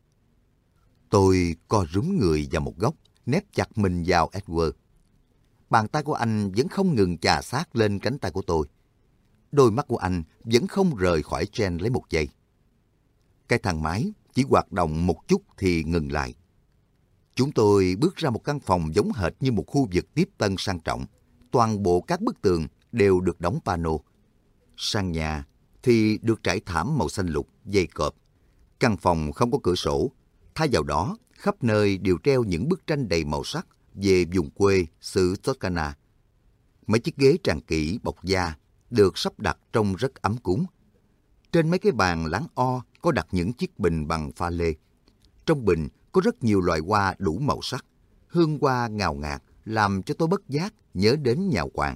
Tôi co rúm người vào một góc, nép chặt mình vào Edward. Bàn tay của anh vẫn không ngừng chà sát lên cánh tay của tôi. Đôi mắt của anh vẫn không rời khỏi Jen lấy một giây. Cái thang máy chỉ hoạt động một chút thì ngừng lại. Chúng tôi bước ra một căn phòng giống hệt như một khu vực tiếp tân sang trọng. Toàn bộ các bức tường đều được đóng pano. Sàn nhà thì được trải thảm màu xanh lục, dày cộp. Căn phòng không có cửa sổ. Thay vào đó, khắp nơi đều treo những bức tranh đầy màu sắc về vùng quê xứ Toscana. Mấy chiếc ghế tràn kỹ bọc da được sắp đặt trông rất ấm cúng. Trên mấy cái bàn láng o có đặt những chiếc bình bằng pha lê. Trong bình có rất nhiều loại hoa đủ màu sắc. Hương hoa ngào ngạt làm cho tôi bất giác nhớ đến nhà Hoàng.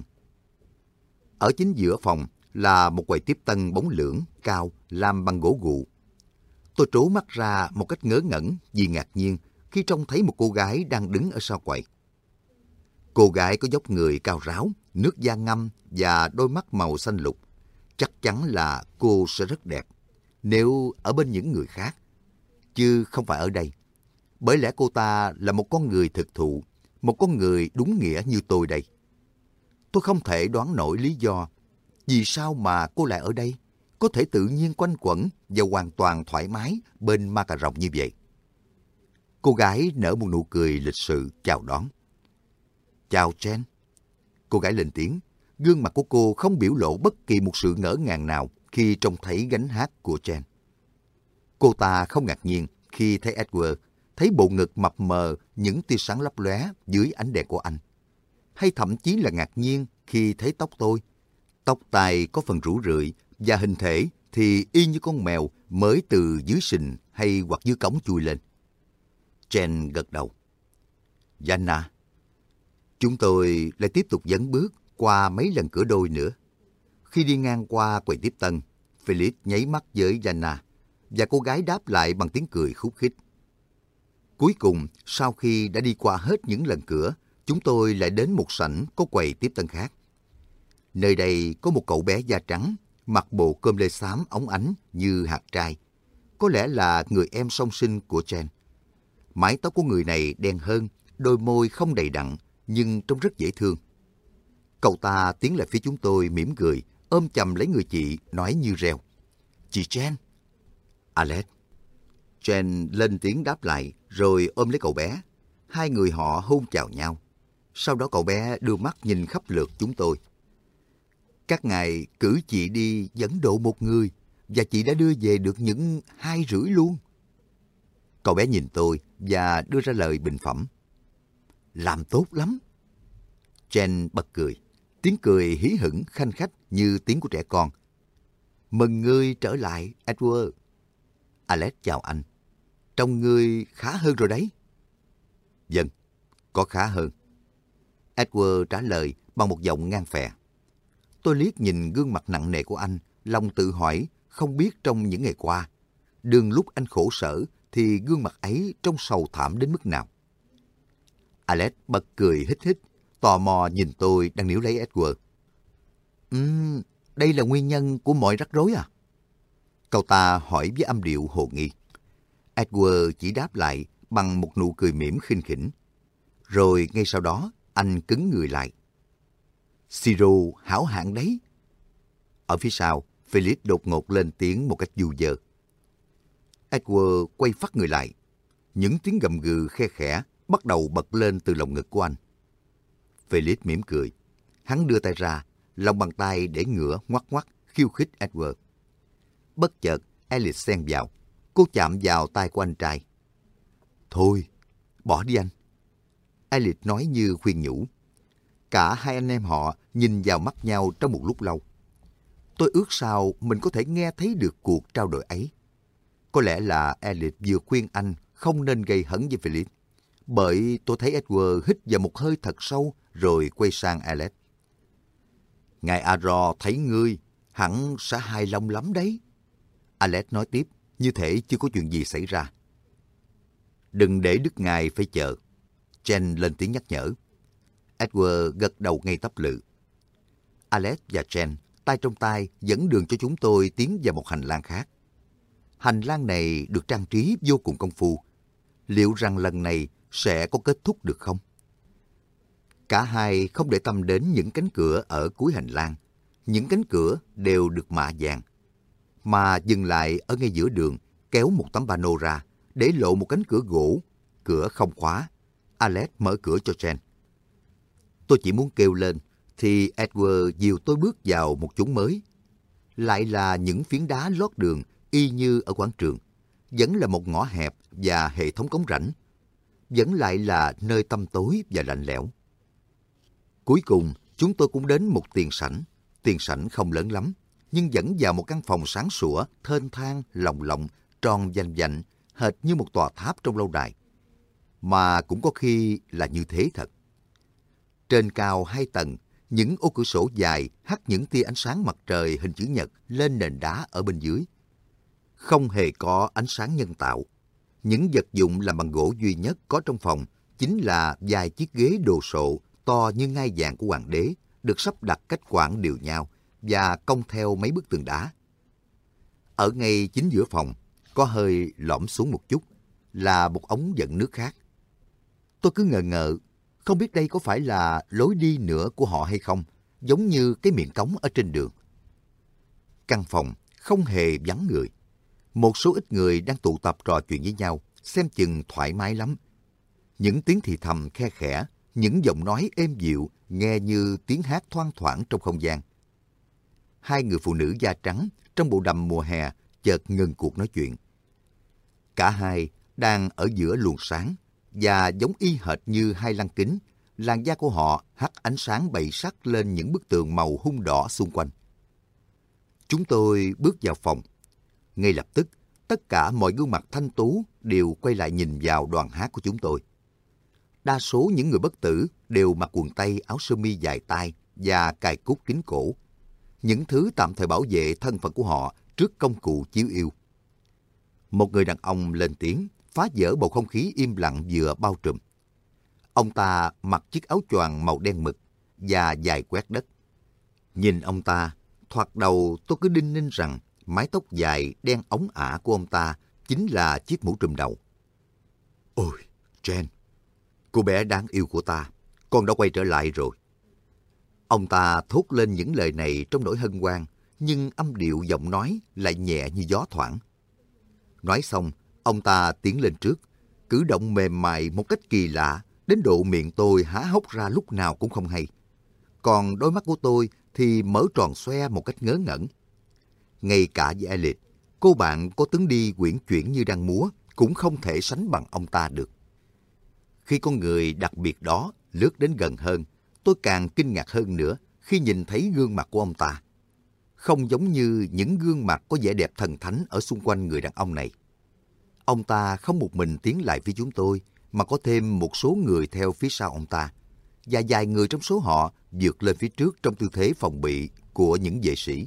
Ở chính giữa phòng là một quầy tiếp tân bóng lưỡng cao làm bằng gỗ gụ. Tôi trố mắt ra một cách ngớ ngẩn vì ngạc nhiên khi trông thấy một cô gái đang đứng ở sau quầy. Cô gái có dốc người cao ráo, nước da ngăm và đôi mắt màu xanh lục. Chắc chắn là cô sẽ rất đẹp nếu ở bên những người khác, chứ không phải ở đây. Bởi lẽ cô ta là một con người thực thụ, một con người đúng nghĩa như tôi đây. Tôi không thể đoán nổi lý do vì sao mà cô lại ở đây, có thể tự nhiên quanh quẩn và hoàn toàn thoải mái bên ma cà rồng như vậy. Cô gái nở một nụ cười lịch sự chào đón. Chào Jen. Cô gái lên tiếng, gương mặt của cô không biểu lộ bất kỳ một sự ngỡ ngàng nào khi trông thấy gánh hát của Jen. Cô ta không ngạc nhiên khi thấy Edward, thấy bộ ngực mập mờ những tia sáng lấp lóe dưới ánh đèn của anh. Hay thậm chí là ngạc nhiên khi thấy tóc tôi. Tóc tai có phần rũ rượi và hình thể thì y như con mèo mới từ dưới sình hay hoặc dưới cống chui lên. Jen gật đầu. Jana. Chúng tôi lại tiếp tục dẫn bước qua mấy lần cửa đôi nữa. Khi đi ngang qua quầy tiếp tân, Philip nháy mắt với Jana và cô gái đáp lại bằng tiếng cười khúc khích. Cuối cùng, sau khi đã đi qua hết những lần cửa, chúng tôi lại đến một sảnh có quầy tiếp tân khác. Nơi đây có một cậu bé da trắng, mặc bộ cơm lê xám óng ánh như hạt trai. Có lẽ là người em song sinh của Jen. Mái tóc của người này đen hơn, đôi môi không đầy đặn, nhưng trông rất dễ thương. Cậu ta tiến lại phía chúng tôi mỉm cười, ôm chầm lấy người chị, nói như reo. Chị Jen. Alex. Jen lên tiếng đáp lại, rồi ôm lấy cậu bé. Hai người họ hôn chào nhau. Sau đó cậu bé đưa mắt nhìn khắp lượt chúng tôi. Các ngài cử chị đi dẫn độ một người, và chị đã đưa về được những hai rưỡi luôn. Cậu bé nhìn tôi và đưa ra lời bình phẩm. Làm tốt lắm. Jen bật cười. Tiếng cười hí hửng khanh khách như tiếng của trẻ con. Mừng ngươi trở lại, Edward. Alex chào anh. Trông ngươi khá hơn rồi đấy. Vâng, có khá hơn. Edward trả lời bằng một giọng ngang phè. Tôi liếc nhìn gương mặt nặng nề của anh, lòng tự hỏi không biết trong những ngày qua, đừng lúc anh khổ sở thì gương mặt ấy trông sầu thảm đến mức nào. Alex bật cười hít hít, tò mò nhìn tôi đang níu lấy Edward. Ừm, đây là nguyên nhân của mọi rắc rối à? Cậu ta hỏi với âm điệu hồ nghi. Edward chỉ đáp lại bằng một nụ cười mỉm khinh khỉnh. Rồi ngay sau đó, anh cứng người lại. Siro hảo hạng đấy. Ở phía sau, Philip đột ngột lên tiếng một cách du dơ. Edward quay phắt người lại. Những tiếng gầm gừ khe khẽ bắt đầu bật lên từ lồng ngực của anh. Philip mỉm cười. Hắn đưa tay ra, lòng bàn tay để ngửa ngoắc ngoắc khiêu khích Edward. Bất chợt, Alice xen vào. Cô chạm vào tay của anh trai. Thôi, bỏ đi anh. Alice nói như khuyên nhủ. Cả hai anh em họ nhìn vào mắt nhau trong một lúc lâu. Tôi ước sao mình có thể nghe thấy được cuộc trao đổi ấy. Có lẽ là Alice vừa khuyên anh không nên gây hấn với Philip. Bởi tôi thấy Edward hít vào một hơi thật sâu rồi quay sang Alex. Ngài Aro thấy ngươi, hẳn sẽ hài lòng lắm đấy. Alex nói tiếp, như thể chưa có chuyện gì xảy ra. Đừng để Đức Ngài phải chờ. Jen lên tiếng nhắc nhở. Edward gật đầu ngay tắp lự. Alex và Jen, tay trong tay, dẫn đường cho chúng tôi tiến vào một hành lang khác. Hành lang này được trang trí vô cùng công phu. Liệu rằng lần này sẽ có kết thúc được không? Cả hai không để tâm đến những cánh cửa ở cuối hành lang. Những cánh cửa đều được mạ vàng. Mà dừng lại ở ngay giữa đường, kéo một tấm pano ra, để lộ một cánh cửa gỗ. Cửa không khóa. Alex mở cửa cho Jen. Tôi chỉ muốn kêu lên, thì Edward dìu tôi bước vào một chốn mới. Lại là những phiến đá lót đường, y như ở quảng trường. Vẫn là một ngõ hẹp và hệ thống cống rãnh. Vẫn lại là nơi tăm tối và lạnh lẽo. Cuối cùng, chúng tôi cũng đến một tiền sảnh. Tiền sảnh không lớn lắm, nhưng dẫn vào một căn phòng sáng sủa, thênh thang, lồng lộng, tròn vành vạnh, hệt như một tòa tháp trong lâu đài. Mà cũng có khi là như thế thật. Trên cao hai tầng, những ô cửa sổ dài hắt những tia ánh sáng mặt trời hình chữ nhật lên nền đá ở bên dưới. Không hề có ánh sáng nhân tạo. Những vật dụng làm bằng gỗ duy nhất có trong phòng chính là vài chiếc ghế đồ sộ to như ngai vàng của hoàng đế, được sắp đặt cách quãng đều nhau và cong theo mấy bức tường đá. Ở ngay chính giữa phòng, có hơi lõm xuống một chút, là một ống dẫn nước khác. Tôi cứ ngờ ngợ, không biết đây có phải là lối đi nữa của họ hay không, giống như cái miệng cống ở trên đường. Căn phòng không hề vắng người. Một số ít người đang tụ tập trò chuyện với nhau, xem chừng thoải mái lắm. Những tiếng thì thầm khe khẽ, những giọng nói êm dịu, nghe như tiếng hát thoang thoảng trong không gian. Hai người phụ nữ da trắng trong bộ đầm mùa hè chợt ngừng cuộc nói chuyện. Cả hai đang ở giữa luồng sáng, và giống y hệt như hai lăng kính, làn da của họ hắt ánh sáng bảy sắc lên những bức tường màu hung đỏ xung quanh. Chúng tôi bước vào phòng. Ngay lập tức, tất cả mọi gương mặt thanh tú đều quay lại nhìn vào đoàn hát của chúng tôi. Đa số những người bất tử đều mặc quần tây, áo sơ mi dài tay và cài cúc kín cổ. Những thứ tạm thời bảo vệ thân phận của họ trước công cụ chiếu yêu. Một người đàn ông lên tiếng, phá vỡ bầu không khí im lặng vừa bao trùm. Ông ta mặc chiếc áo choàng màu đen mực và giày quét đất. Nhìn ông ta, thoạt đầu tôi cứ đinh ninh rằng mái tóc dài đen óng ả của ông ta chính là chiếc mũ trùm đầu. Ôi, Jen, cô bé đáng yêu của ta, con đã quay trở lại rồi. Ông ta thốt lên những lời này trong nỗi hân hoan, nhưng âm điệu giọng nói lại nhẹ như gió thoảng. Nói xong, ông ta tiến lên trước, cử động mềm mại một cách kỳ lạ, đến độ miệng tôi há hốc ra lúc nào cũng không hay. Còn đôi mắt của tôi thì mở tròn xoe một cách ngớ ngẩn. Ngay cả với Elliot, cô bạn có tướng đi uyển chuyển như đang múa, cũng không thể sánh bằng ông ta được. Khi con người đặc biệt đó lướt đến gần hơn, tôi càng kinh ngạc hơn nữa khi nhìn thấy gương mặt của ông ta. Không giống như những gương mặt có vẻ đẹp thần thánh ở xung quanh người đàn ông này. Ông ta không một mình tiến lại phía chúng tôi, mà có thêm một số người theo phía sau ông ta, và vài người trong số họ vượt lên phía trước trong tư thế phòng bị của những vệ sĩ.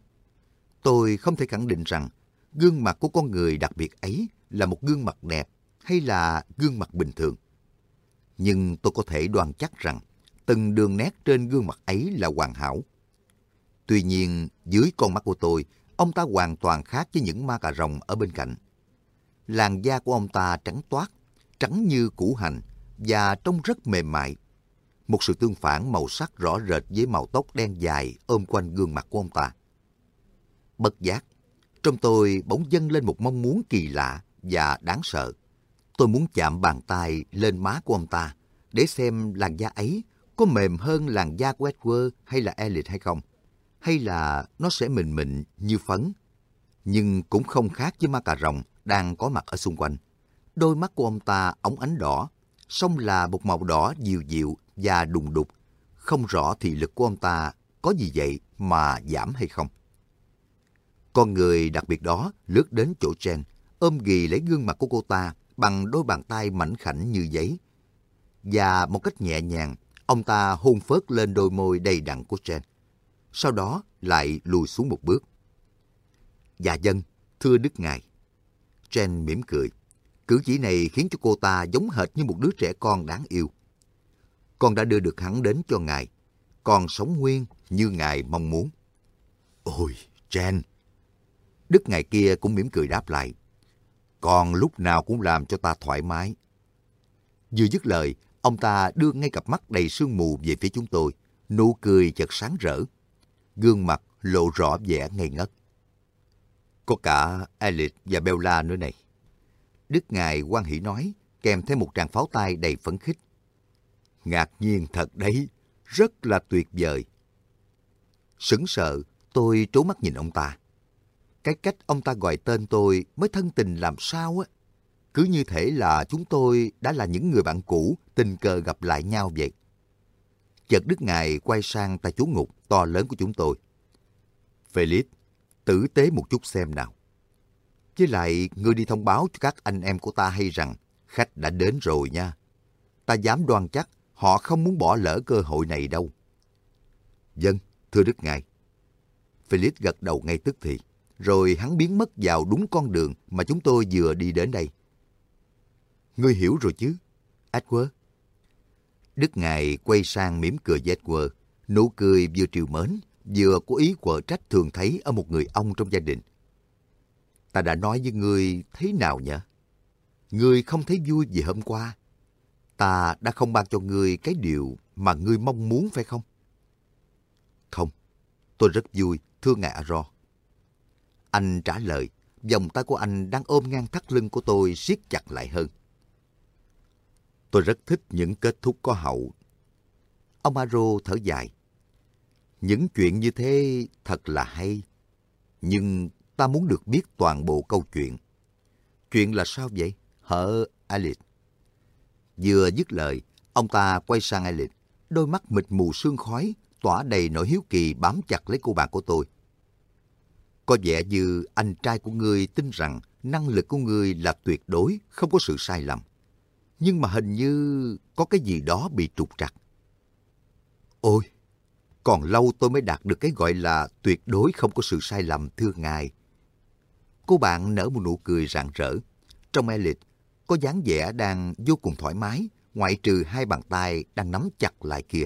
Tôi không thể khẳng định rằng gương mặt của con người đặc biệt ấy là một gương mặt đẹp hay là gương mặt bình thường. Nhưng tôi có thể đoan chắc rằng từng đường nét trên gương mặt ấy là hoàn hảo. Tuy nhiên, dưới con mắt của tôi, ông ta hoàn toàn khác với những ma cà rồng ở bên cạnh. Làn da của ông ta trắng toát, trắng như củ hành và trông rất mềm mại. Một sự tương phản màu sắc rõ rệt với màu tóc đen dài ôm quanh gương mặt của ông ta. Bất giác, trong tôi bỗng dâng lên một mong muốn kỳ lạ và đáng sợ. Tôi muốn chạm bàn tay lên má của ông ta để xem làn da ấy có mềm hơn làn da của Edward hay là Elliot hay không, hay là nó sẽ mịn mịn như phấn. Nhưng cũng không khác với ma cà rồng đang có mặt ở xung quanh. Đôi mắt của ông ta óng ánh đỏ, song là một màu đỏ dịu dịu và đùng đục. Không rõ thị lực của ông ta có gì vậy mà giảm hay không. Con người đặc biệt đó lướt đến chỗ Jen, ôm ghì lấy gương mặt của cô ta bằng đôi bàn tay mảnh khảnh như giấy. Và một cách nhẹ nhàng, ông ta hôn phớt lên đôi môi đầy đặn của Jen. Sau đó lại lùi xuống một bước. Dạ dân, thưa Đức Ngài. Jen mỉm cười. Cử chỉ này khiến cho cô ta giống hệt như một đứa trẻ con đáng yêu. Con đã đưa được hắn đến cho Ngài. Con sống nguyên như Ngài mong muốn. Ôi, Jen! Đức Ngài kia cũng mỉm cười đáp lại. Con lúc nào cũng làm cho ta thoải mái. Vừa dứt lời, ông ta đưa ngay cặp mắt đầy sương mù về phía chúng tôi. Nụ cười chợt sáng rỡ. Gương mặt lộ rõ vẻ ngây ngất. Có cả Elliot và Bella nữa này. Đức Ngài hoan hỉ nói, kèm theo một tràng pháo tay đầy phấn khích. Ngạc nhiên thật đấy, rất là tuyệt vời. Sững sờ, tôi trố mắt nhìn ông ta. Cái cách ông ta gọi tên tôi mới thân tình làm sao á. Cứ như thể là chúng tôi đã là những người bạn cũ tình cờ gặp lại nhau vậy. Chợt Đức Ngài quay sang tay chú ngục to lớn của chúng tôi. Felix, tử tế một chút xem nào. Với lại, ngươi đi thông báo cho các anh em của ta hay rằng khách đã đến rồi nha. Ta dám đoan chắc họ không muốn bỏ lỡ cơ hội này đâu. Vâng, thưa Đức Ngài. Felix gật đầu ngay tức thì, rồi hắn biến mất vào đúng con đường mà chúng tôi vừa đi đến đây. Ngươi hiểu rồi chứ, Edward? Đức Ngài quay sang mỉm cười với Edward, nụ cười vừa trìu mến, vừa có ý quở trách thường thấy ở một người ông trong gia đình. Ta đã nói với ngươi thế nào nhỉ? Ngươi không thấy vui vì hôm qua ta đã không ban cho ngươi cái điều mà ngươi mong muốn phải không? Không, tôi rất vui, thưa ngài Aro. Anh trả lời, vòng tay của anh đang ôm ngang thắt lưng của tôi siết chặt lại hơn. Tôi rất thích những kết thúc có hậu. Ông Aro thở dài. Những chuyện như thế thật là hay. Nhưng ta muốn được biết toàn bộ câu chuyện. Chuyện là sao vậy, hở Alice? Vừa dứt lời, ông ta quay sang Alice, đôi mắt mịt mù sương khói, tỏa đầy nỗi hiếu kỳ bám chặt lấy cô bạn của tôi. Có vẻ như anh trai của ngươi tin rằng năng lực của ngươi là tuyệt đối, không có sự sai lầm. Nhưng mà hình như có cái gì đó bị trục trặc. Ôi, còn lâu tôi mới đạt được cái gọi là tuyệt đối không có sự sai lầm, thưa ngài. Cô bạn nở một nụ cười rạng rỡ. Trong Elliot có dáng vẻ đang vô cùng thoải mái, ngoại trừ hai bàn tay đang nắm chặt lại kia.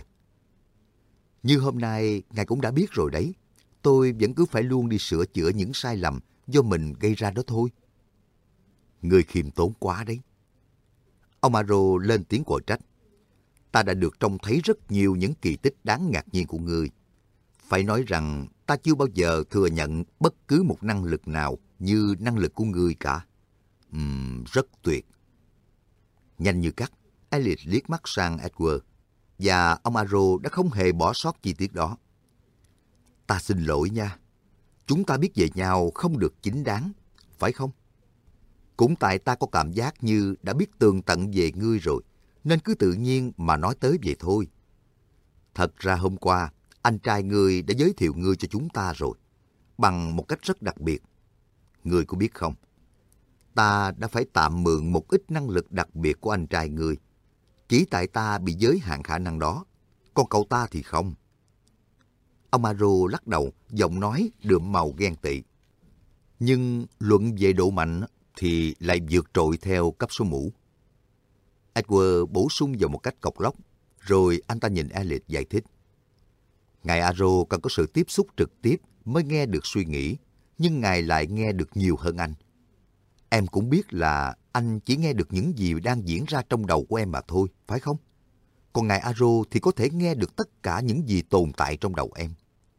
Như hôm nay, ngài cũng đã biết rồi đấy. Tôi vẫn cứ phải luôn đi sửa chữa những sai lầm do mình gây ra đó thôi. Người khiêm tốn quá đấy. Ông Aro lên tiếng quở trách. ta đã được trông thấy rất nhiều những kỳ tích đáng ngạc nhiên của ngươi. Phải nói rằng ta chưa bao giờ thừa nhận bất cứ một năng lực nào như năng lực của ngươi cả. Ừm, rất tuyệt. Nhanh như cắt, Elliot liếc mắt sang Edward, và ông Aro đã không hề bỏ sót chi tiết đó. Ta xin lỗi nha. Chúng ta biết về nhau không được chính đáng, phải không? Cũng tại ta có cảm giác như đã biết tường tận về ngươi rồi, nên cứ tự nhiên mà nói tới vậy thôi. Thật ra hôm qua, anh trai ngươi đã giới thiệu ngươi cho chúng ta rồi, bằng một cách rất đặc biệt. Ngươi có biết không? Ta đã phải tạm mượn một ít năng lực đặc biệt của anh trai ngươi. Chỉ tại ta bị giới hạn khả năng đó, còn cậu ta thì không. Ông Aro lắc đầu, giọng nói đượm màu ghen tị. Nhưng luận về độ mạnh thì lại vượt trội theo cấp số mũ. Edward bổ sung vào một cách cộc lốc, rồi anh ta nhìn Elliot giải thích. Ngài Aro cần có sự tiếp xúc trực tiếp mới nghe được suy nghĩ, nhưng ngài lại nghe được nhiều hơn anh. Em cũng biết là anh chỉ nghe được những gì đang diễn ra trong đầu của em mà thôi, phải không? Còn ngài Aro thì có thể nghe được tất cả những gì tồn tại trong đầu em.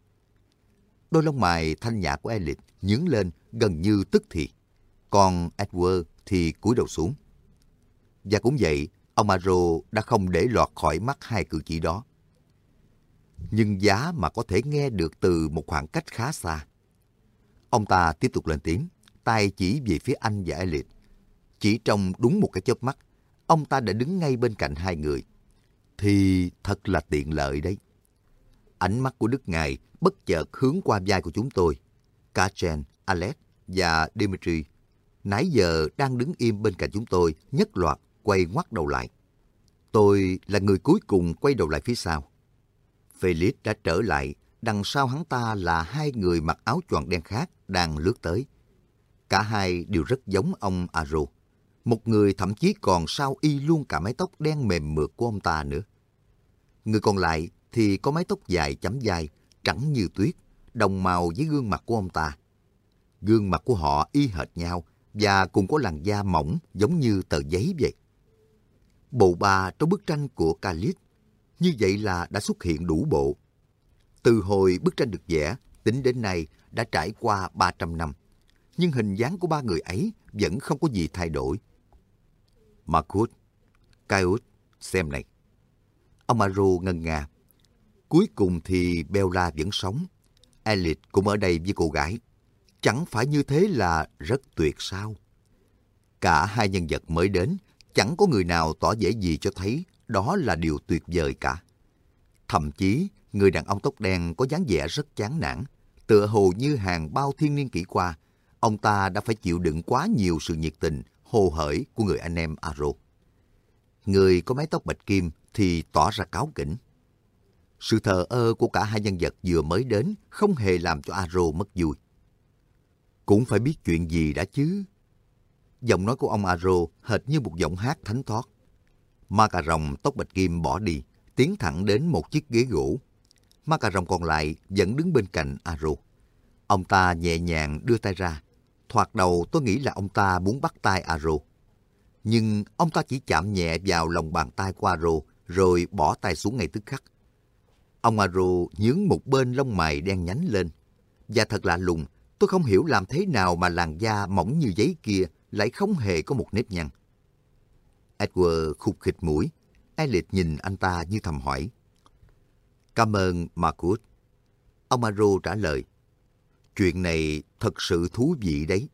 Đôi lông mày thanh nhã của Elliot nhướng lên gần như tức thì, còn Edward thì cúi đầu xuống. Và cũng vậy, ông Aro đã không để lọt khỏi mắt hai cử chỉ đó. Nhưng giá mà có thể nghe được từ một khoảng cách khá xa. Ông ta tiếp tục lên tiếng, tay chỉ về phía anh và Elliot. Chỉ trong đúng một cái chớp mắt, ông ta đã đứng ngay bên cạnh hai người. Thì thật là tiện lợi đấy. Ánh mắt của Đức Ngài bất chợt hướng qua vai của chúng tôi. Karen, Alex và Dimitri nãy giờ đang đứng im bên cạnh chúng tôi, nhất loạt quay ngoắt đầu lại. Tôi là người cuối cùng quay đầu lại phía sau. Felix đã trở lại, đằng sau hắn ta là hai người mặc áo choàng đen khác đang lướt tới. Cả hai đều rất giống ông Aro. Một người thậm chí còn sao y luôn cả mái tóc đen mềm mượt của ông ta nữa. Người còn lại thì có mái tóc dài chấm vai, trắng như tuyết, đồng màu với gương mặt của ông ta. Gương mặt của họ y hệt nhau và cùng có làn da mỏng giống như tờ giấy vậy. Bộ ba trong bức tranh của Khalid như vậy là đã xuất hiện đủ bộ. Từ hồi bức tranh được vẽ, tính đến nay đã trải qua ba trăm năm, nhưng hình dáng của ba người ấy vẫn không có gì thay đổi. Marcus, Caius, xem này. Ông Aro ngân nga. Cuối cùng thì Bella vẫn sống. Elliot cũng ở đây với cô gái. Chẳng phải như thế là rất tuyệt sao? Cả hai nhân vật mới đến, chẳng có người nào tỏ vẻ gì cho thấy đó là điều tuyệt vời cả. Thậm chí, người đàn ông tóc đen có dáng vẻ rất chán nản, tựa hồ như hàng bao thiên niên kỷ qua, ông ta đã phải chịu đựng quá nhiều sự nhiệt tình, hồ hởi của người anh em Aro. Người có mái tóc bạch kim thì tỏ ra cáu kỉnh. Sự thờ ơ của cả hai nhân vật vừa mới đến không hề làm cho Aro mất vui. Cũng phải biết chuyện gì đã chứ. Giọng nói của ông Aro hệt như một giọng hát thánh thót. Ma cà rồng tóc bạch kim bỏ đi, tiến thẳng đến một chiếc ghế gỗ. Ma cà rồng còn lại vẫn đứng bên cạnh Aro. Ông ta nhẹ nhàng đưa tay ra. Thoạt đầu tôi nghĩ là ông ta muốn bắt tay Aro. Nhưng ông ta chỉ chạm nhẹ vào lòng bàn tay của Aro rồi bỏ tay xuống ngay tức khắc. Ông Aro nhướng một bên lông mày đen nhánh lên. Và thật lạ lùng, tôi không hiểu làm thế nào mà làn da mỏng như giấy kia lại không hề có một nếp nhăn. Edward khục khịch mũi. Elliot nhìn anh ta như thầm hỏi. Cảm ơn, Marcus. Ông Aro trả lời. Chuyện này thật sự thú vị đấy.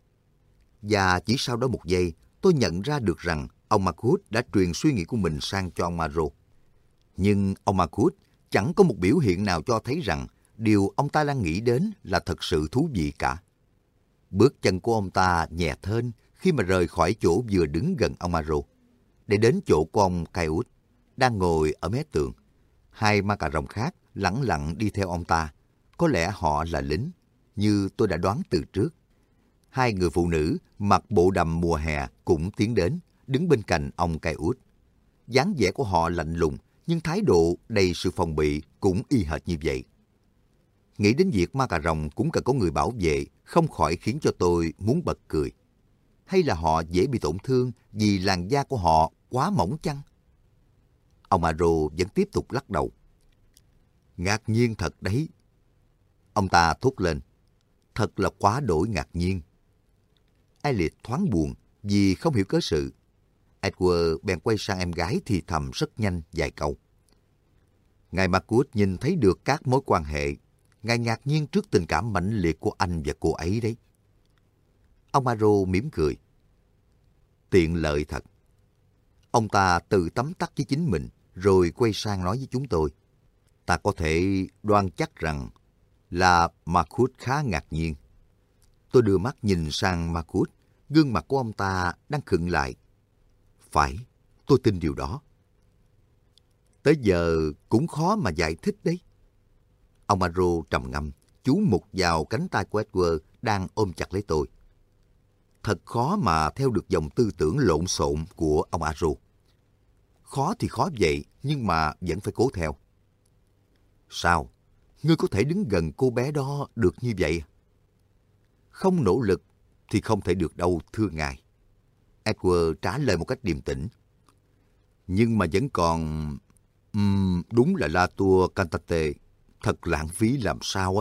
Và chỉ sau đó một giây, tôi nhận ra được rằng ông Marcus đã truyền suy nghĩ của mình sang cho ông Aro. Nhưng ông Marcus chẳng có một biểu hiện nào cho thấy rằng điều ông ta đang nghĩ đến là thật sự thú vị cả. Bước chân của ông ta nhẹ thênh khi mà rời khỏi chỗ vừa đứng gần ông Aro, để đến chỗ của ông Caius, đang ngồi ở mé tường. Hai ma cà rồng khác lẳng lặng đi theo ông ta. Có lẽ họ là lính, như tôi đã đoán từ trước. Hai người phụ nữ mặc bộ đầm mùa hè cũng tiến đến, đứng bên cạnh ông Caius. Dáng vẻ của họ lạnh lùng, nhưng thái độ đầy sự phòng bị cũng y hệt như vậy. Nghĩ đến việc ma cà rồng cũng cần có người bảo vệ, không khỏi khiến cho tôi muốn bật cười. Hay là họ dễ bị tổn thương vì làn da của họ quá mỏng chăng? Ông Aro vẫn tiếp tục lắc đầu. Ngạc nhiên thật đấy. Ông ta thốt lên. Thật là quá đổi ngạc nhiên. Elliot thoáng buồn vì không hiểu cớ sự. Edward bèn quay sang em gái thì thầm rất nhanh vài câu. Ngài Marcus nhìn thấy được các mối quan hệ. Ngài ngạc nhiên trước tình cảm mãnh liệt của anh và cô ấy đấy. Ông Aro mỉm cười. Tiện lợi thật. Ông ta tự tấm tắc với chính mình, rồi quay sang nói với chúng tôi. Ta có thể đoan chắc rằng là Marcus khá ngạc nhiên. Tôi đưa mắt nhìn sang Marcus, gương mặt của ông ta đang khựng lại. Phải, tôi tin điều đó. Tới giờ cũng khó mà giải thích đấy. Ông Aro trầm ngâm, chú mục vào cánh tay của Edward đang ôm chặt lấy tôi. Thật khó mà theo được dòng tư tưởng lộn xộn của ông Aro. Khó thì khó vậy, nhưng mà vẫn phải cố theo. Sao? Ngươi có thể đứng gần cô bé đó được như vậy? Không nỗ lực thì không thể được đâu, thưa ngài. Edward trả lời một cách điềm tĩnh. Nhưng mà vẫn còn... Uhm, đúng là La Tour Cantate. Thật lãng phí làm sao á.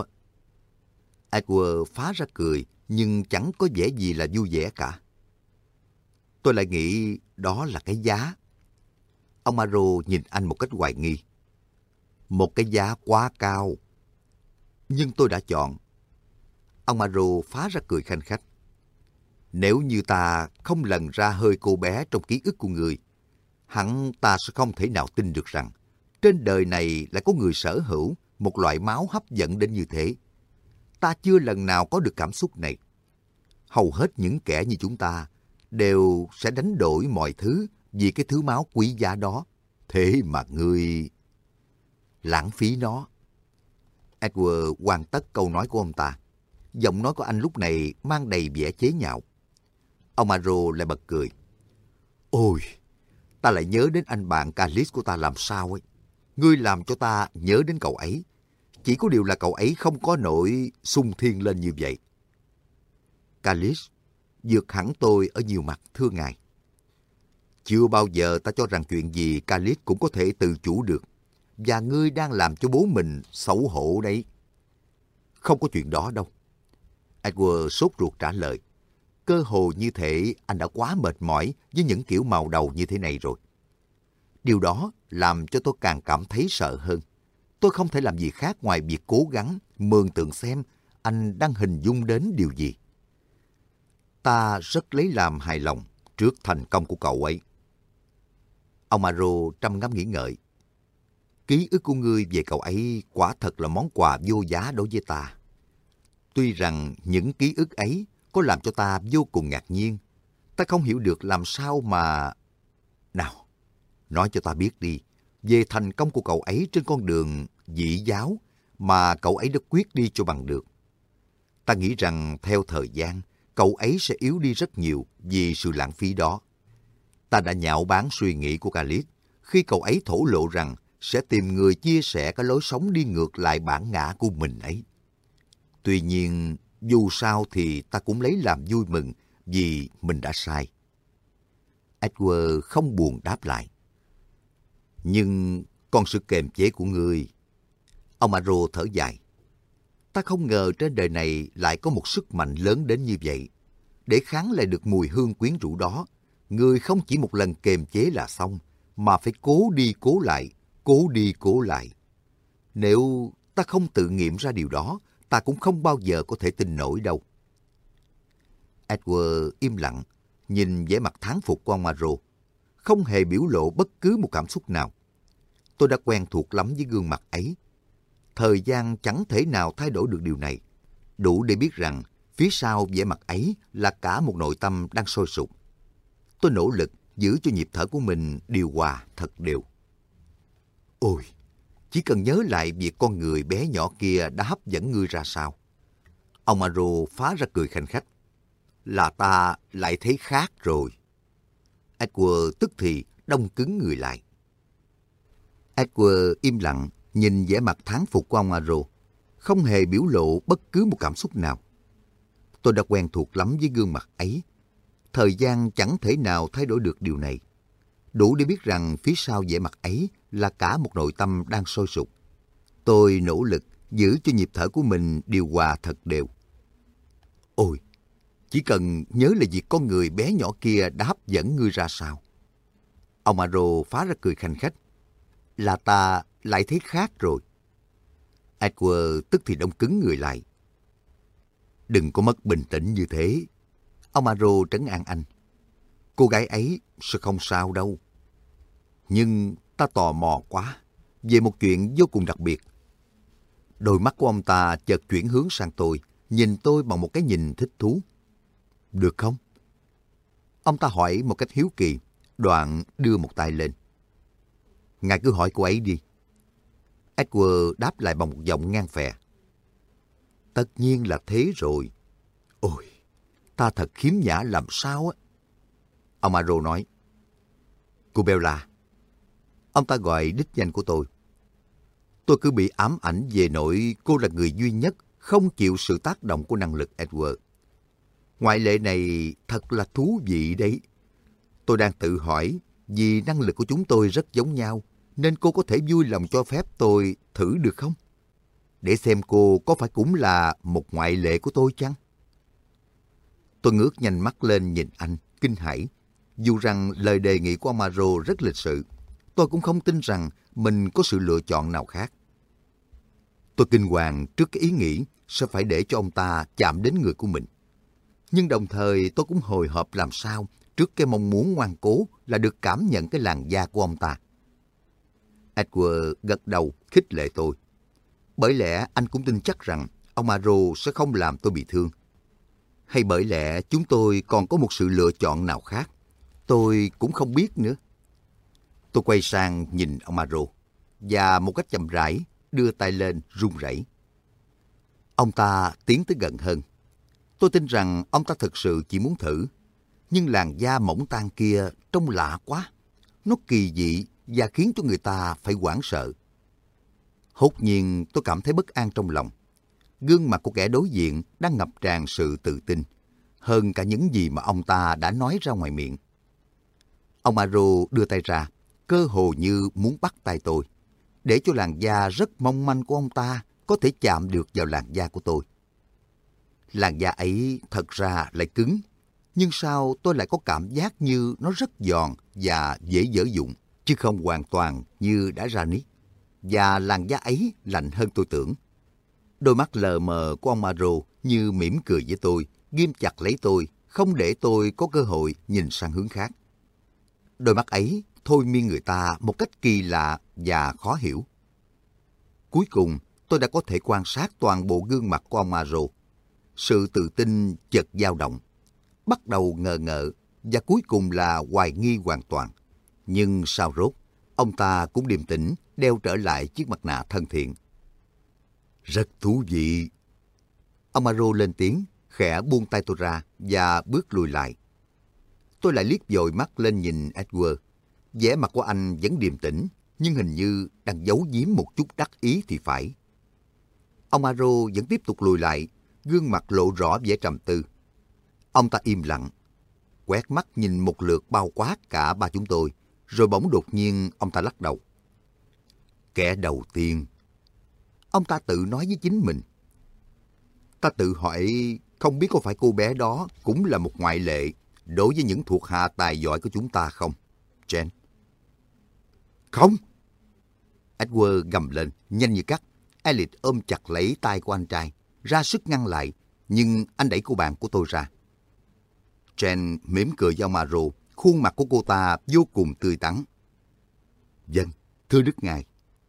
Edward phá ra cười, nhưng chẳng có vẻ gì là vui vẻ cả. Tôi lại nghĩ đó là cái giá. Ông Aro nhìn anh một cách hoài nghi. Một cái giá quá cao. Nhưng tôi đã chọn. Ông Aro phá ra cười khanh khách. Nếu như ta không lần ra hơi cô bé trong ký ức của người, hẳn ta sẽ không thể nào tin được rằng trên đời này lại có người sở hữu một loại máu hấp dẫn đến như thế. Ta chưa lần nào có được cảm xúc này. Hầu hết những kẻ như chúng ta đều sẽ đánh đổi mọi thứ vì cái thứ máu quý giá đó. Thế mà ngươi... lãng phí nó. Edward hoàn tất câu nói của ông ta. Giọng nói của anh lúc này mang đầy vẻ chế nhạo. Ông Aro lại bật cười. Ôi, ta lại nhớ đến anh bạn Callis của ta làm sao ấy. Ngươi làm cho ta nhớ đến cậu ấy. Chỉ có điều là cậu ấy không có nỗi sung thiên lên như vậy. Callis vượt hẳn tôi ở nhiều mặt, thưa ngài. Chưa bao giờ ta cho rằng chuyện gì Callis cũng có thể tự chủ được. Và ngươi đang làm cho bố mình xấu hổ đấy. Không có chuyện đó đâu. Edward sốt ruột trả lời. Cơ hồ như thể anh đã quá mệt mỏi với những kiểu màu đầu như thế này rồi. Điều đó làm cho tôi càng cảm thấy sợ hơn. Tôi không thể làm gì khác ngoài việc cố gắng mường tượng xem anh đang hình dung đến điều gì. Ta rất lấy làm hài lòng trước thành công của cậu ấy. Ông Aro trầm ngâm nghĩ ngợi. Ký ức của ngươi về cậu ấy quả thật là món quà vô giá đối với ta. Tuy rằng những ký ức ấy có làm cho ta vô cùng ngạc nhiên, ta không hiểu được làm sao mà... Nào, nói cho ta biết đi, về thành công của cậu ấy trên con đường dị giáo mà cậu ấy đã quyết đi cho bằng được. Ta nghĩ rằng theo thời gian, cậu ấy sẽ yếu đi rất nhiều vì sự lãng phí đó. Ta đã nhạo báng suy nghĩ của Callis khi cậu ấy thổ lộ rằng sẽ tìm người chia sẻ cái lối sống đi ngược lại bản ngã của mình ấy. Tuy nhiên, dù sao thì ta cũng lấy làm vui mừng vì mình đã sai. Edward không buồn đáp lại. Nhưng còn sự kềm chế của ngươi. Ông Aro thở dài. Ta không ngờ trên đời này lại có một sức mạnh lớn đến như vậy. Để kháng lại được mùi hương quyến rũ đó, ngươi không chỉ một lần kềm chế là xong, mà phải cố đi cố lại, cố đi cố lại. Nếu ta không tự nghiệm ra điều đó, ta cũng không bao giờ có thể tin nổi đâu. Edward im lặng, nhìn vẻ mặt thán phục của ông Aro, không hề biểu lộ bất cứ một cảm xúc nào. Tôi đã quen thuộc lắm với gương mặt ấy. Thời gian chẳng thể nào thay đổi được điều này, đủ để biết rằng phía sau vẻ mặt ấy là cả một nội tâm đang sôi sục. Tôi nỗ lực giữ cho nhịp thở của mình điều hòa thật đều. Ôi, chỉ cần nhớ lại việc con người bé nhỏ kia đã hấp dẫn ngươi ra sao. Ông Aro phá ra cười khanh khách. Là ta lại thấy khác rồi. Edward tức thì đông cứng người lại. Edward im lặng nhìn vẻ mặt thán phục của ông Aro, không hề biểu lộ bất cứ một cảm xúc nào. Tôi đã quen thuộc lắm với gương mặt ấy. Thời gian chẳng thể nào thay đổi được điều này. đủ để biết rằng phía sau vẻ mặt ấy là cả một nội tâm đang sôi sục. Tôi nỗ lực giữ cho nhịp thở của mình điều hòa thật đều. Ôi, chỉ cần nhớ là việc con người bé nhỏ kia đã hấp dẫn ngươi ra sao. Ông Aro phá ra cười khanh khách. Là ta lại thấy khác rồi. Edward tức thì đông cứng người lại. Đừng có mất bình tĩnh như thế. Ông Aro trấn an anh. Cô gái ấy sẽ không sao đâu. Nhưng ta tò mò quá về một chuyện vô cùng đặc biệt. Đôi mắt của ông ta chợt chuyển hướng sang tôi, nhìn tôi bằng một cái nhìn thích thú. Được không? Ông ta hỏi một cách hiếu kỳ, đoạn đưa một tay lên. Ngài cứ hỏi cô ấy đi. Edward đáp lại bằng một giọng ngang phè. Tất nhiên là thế rồi. Ôi, ta thật khiếm nhã làm sao á. Ông Aro nói. Cô Bella. Ông ta gọi đích danh của tôi. Tôi cứ bị ám ảnh về nỗi cô là người duy nhất không chịu sự tác động của năng lực Edward. Ngoại lệ này thật là thú vị đấy. Tôi đang tự hỏi, vì năng lực của chúng tôi rất giống nhau, nên cô có thể vui lòng cho phép tôi thử được không? Để xem cô có phải cũng là một ngoại lệ của tôi chăng? Tôi ngước nhanh mắt lên nhìn anh, kinh hãi. Dù rằng lời đề nghị của Amaro rất lịch sự, tôi cũng không tin rằng mình có sự lựa chọn nào khác. Tôi kinh hoàng trước cái ý nghĩ sẽ phải để cho ông ta chạm đến người của mình. Nhưng đồng thời tôi cũng hồi hộp làm sao trước cái mong muốn ngoan cố là được cảm nhận cái làn da của ông ta. Edward gật đầu khích lệ tôi. Bởi lẽ anh cũng tin chắc rằng ông Aro sẽ không làm tôi bị thương. Hay bởi lẽ chúng tôi còn có một sự lựa chọn nào khác? Tôi cũng không biết nữa. Tôi quay sang nhìn ông Aro và một cách chậm rãi đưa tay lên run rẩy. Ông ta tiến tới gần hơn. Tôi tin rằng ông ta thực sự chỉ muốn thử. Nhưng làn da mỏng tang kia trông lạ quá. Nó kỳ dị và khiến cho người ta phải hoảng sợ. Hốt nhiên tôi cảm thấy bất an trong lòng. Gương mặt của kẻ đối diện đang ngập tràn sự tự tin, hơn cả những gì mà ông ta đã nói ra ngoài miệng. Ông Aro đưa tay ra, cơ hồ như muốn bắt tay tôi, để cho làn da rất mong manh của ông ta có thể chạm được vào làn da của tôi. Làn da ấy thật ra lại cứng, nhưng sao tôi lại có cảm giác như nó rất giòn và dễ dở dụng, chứ không hoàn toàn như đã ra nít. Và làn da ấy lạnh hơn tôi tưởng. Đôi mắt lờ mờ của ông Aro như mỉm cười với tôi, ghim chặt lấy tôi, không để tôi có cơ hội nhìn sang hướng khác. Đôi mắt ấy thôi miên người ta một cách kỳ lạ và khó hiểu. Cuối cùng, tôi đã có thể quan sát toàn bộ gương mặt của ông Aro. Sự tự tin chợt dao động, bắt đầu ngờ ngợ và cuối cùng là hoài nghi hoàn toàn. Nhưng sao rốt, ông ta cũng điềm tĩnh đeo trở lại chiếc mặt nạ thân thiện. Rất thú vị. Ông Aro lên tiếng, khẽ buông tay tôi ra và bước lùi lại. Tôi lại liếc dội mắt lên nhìn Edward. Vẻ mặt của anh vẫn điềm tĩnh, nhưng hình như đang giấu giếm một chút đắc ý thì phải. Ông Aro vẫn tiếp tục lùi lại, gương mặt lộ rõ vẻ trầm tư. Ông ta im lặng, quét mắt nhìn một lượt bao quát cả ba chúng tôi, rồi bỗng đột nhiên ông ta lắc đầu. Kẻ đầu tiên. Ông ta tự nói với chính mình. Ta tự hỏi không biết có phải cô bé đó cũng là một ngoại lệ đối với những thuộc hạ tài giỏi của chúng ta không, Jen? Không! Edward gầm lên, nhanh như cắt. Elliot ôm chặt lấy tay của anh trai, ra sức ngăn lại, nhưng anh đẩy cô bạn của tôi ra. Jen mỉm cười với ông Aro, khuôn mặt của cô ta vô cùng tươi tắn. Vâng, thưa Đức Ngài.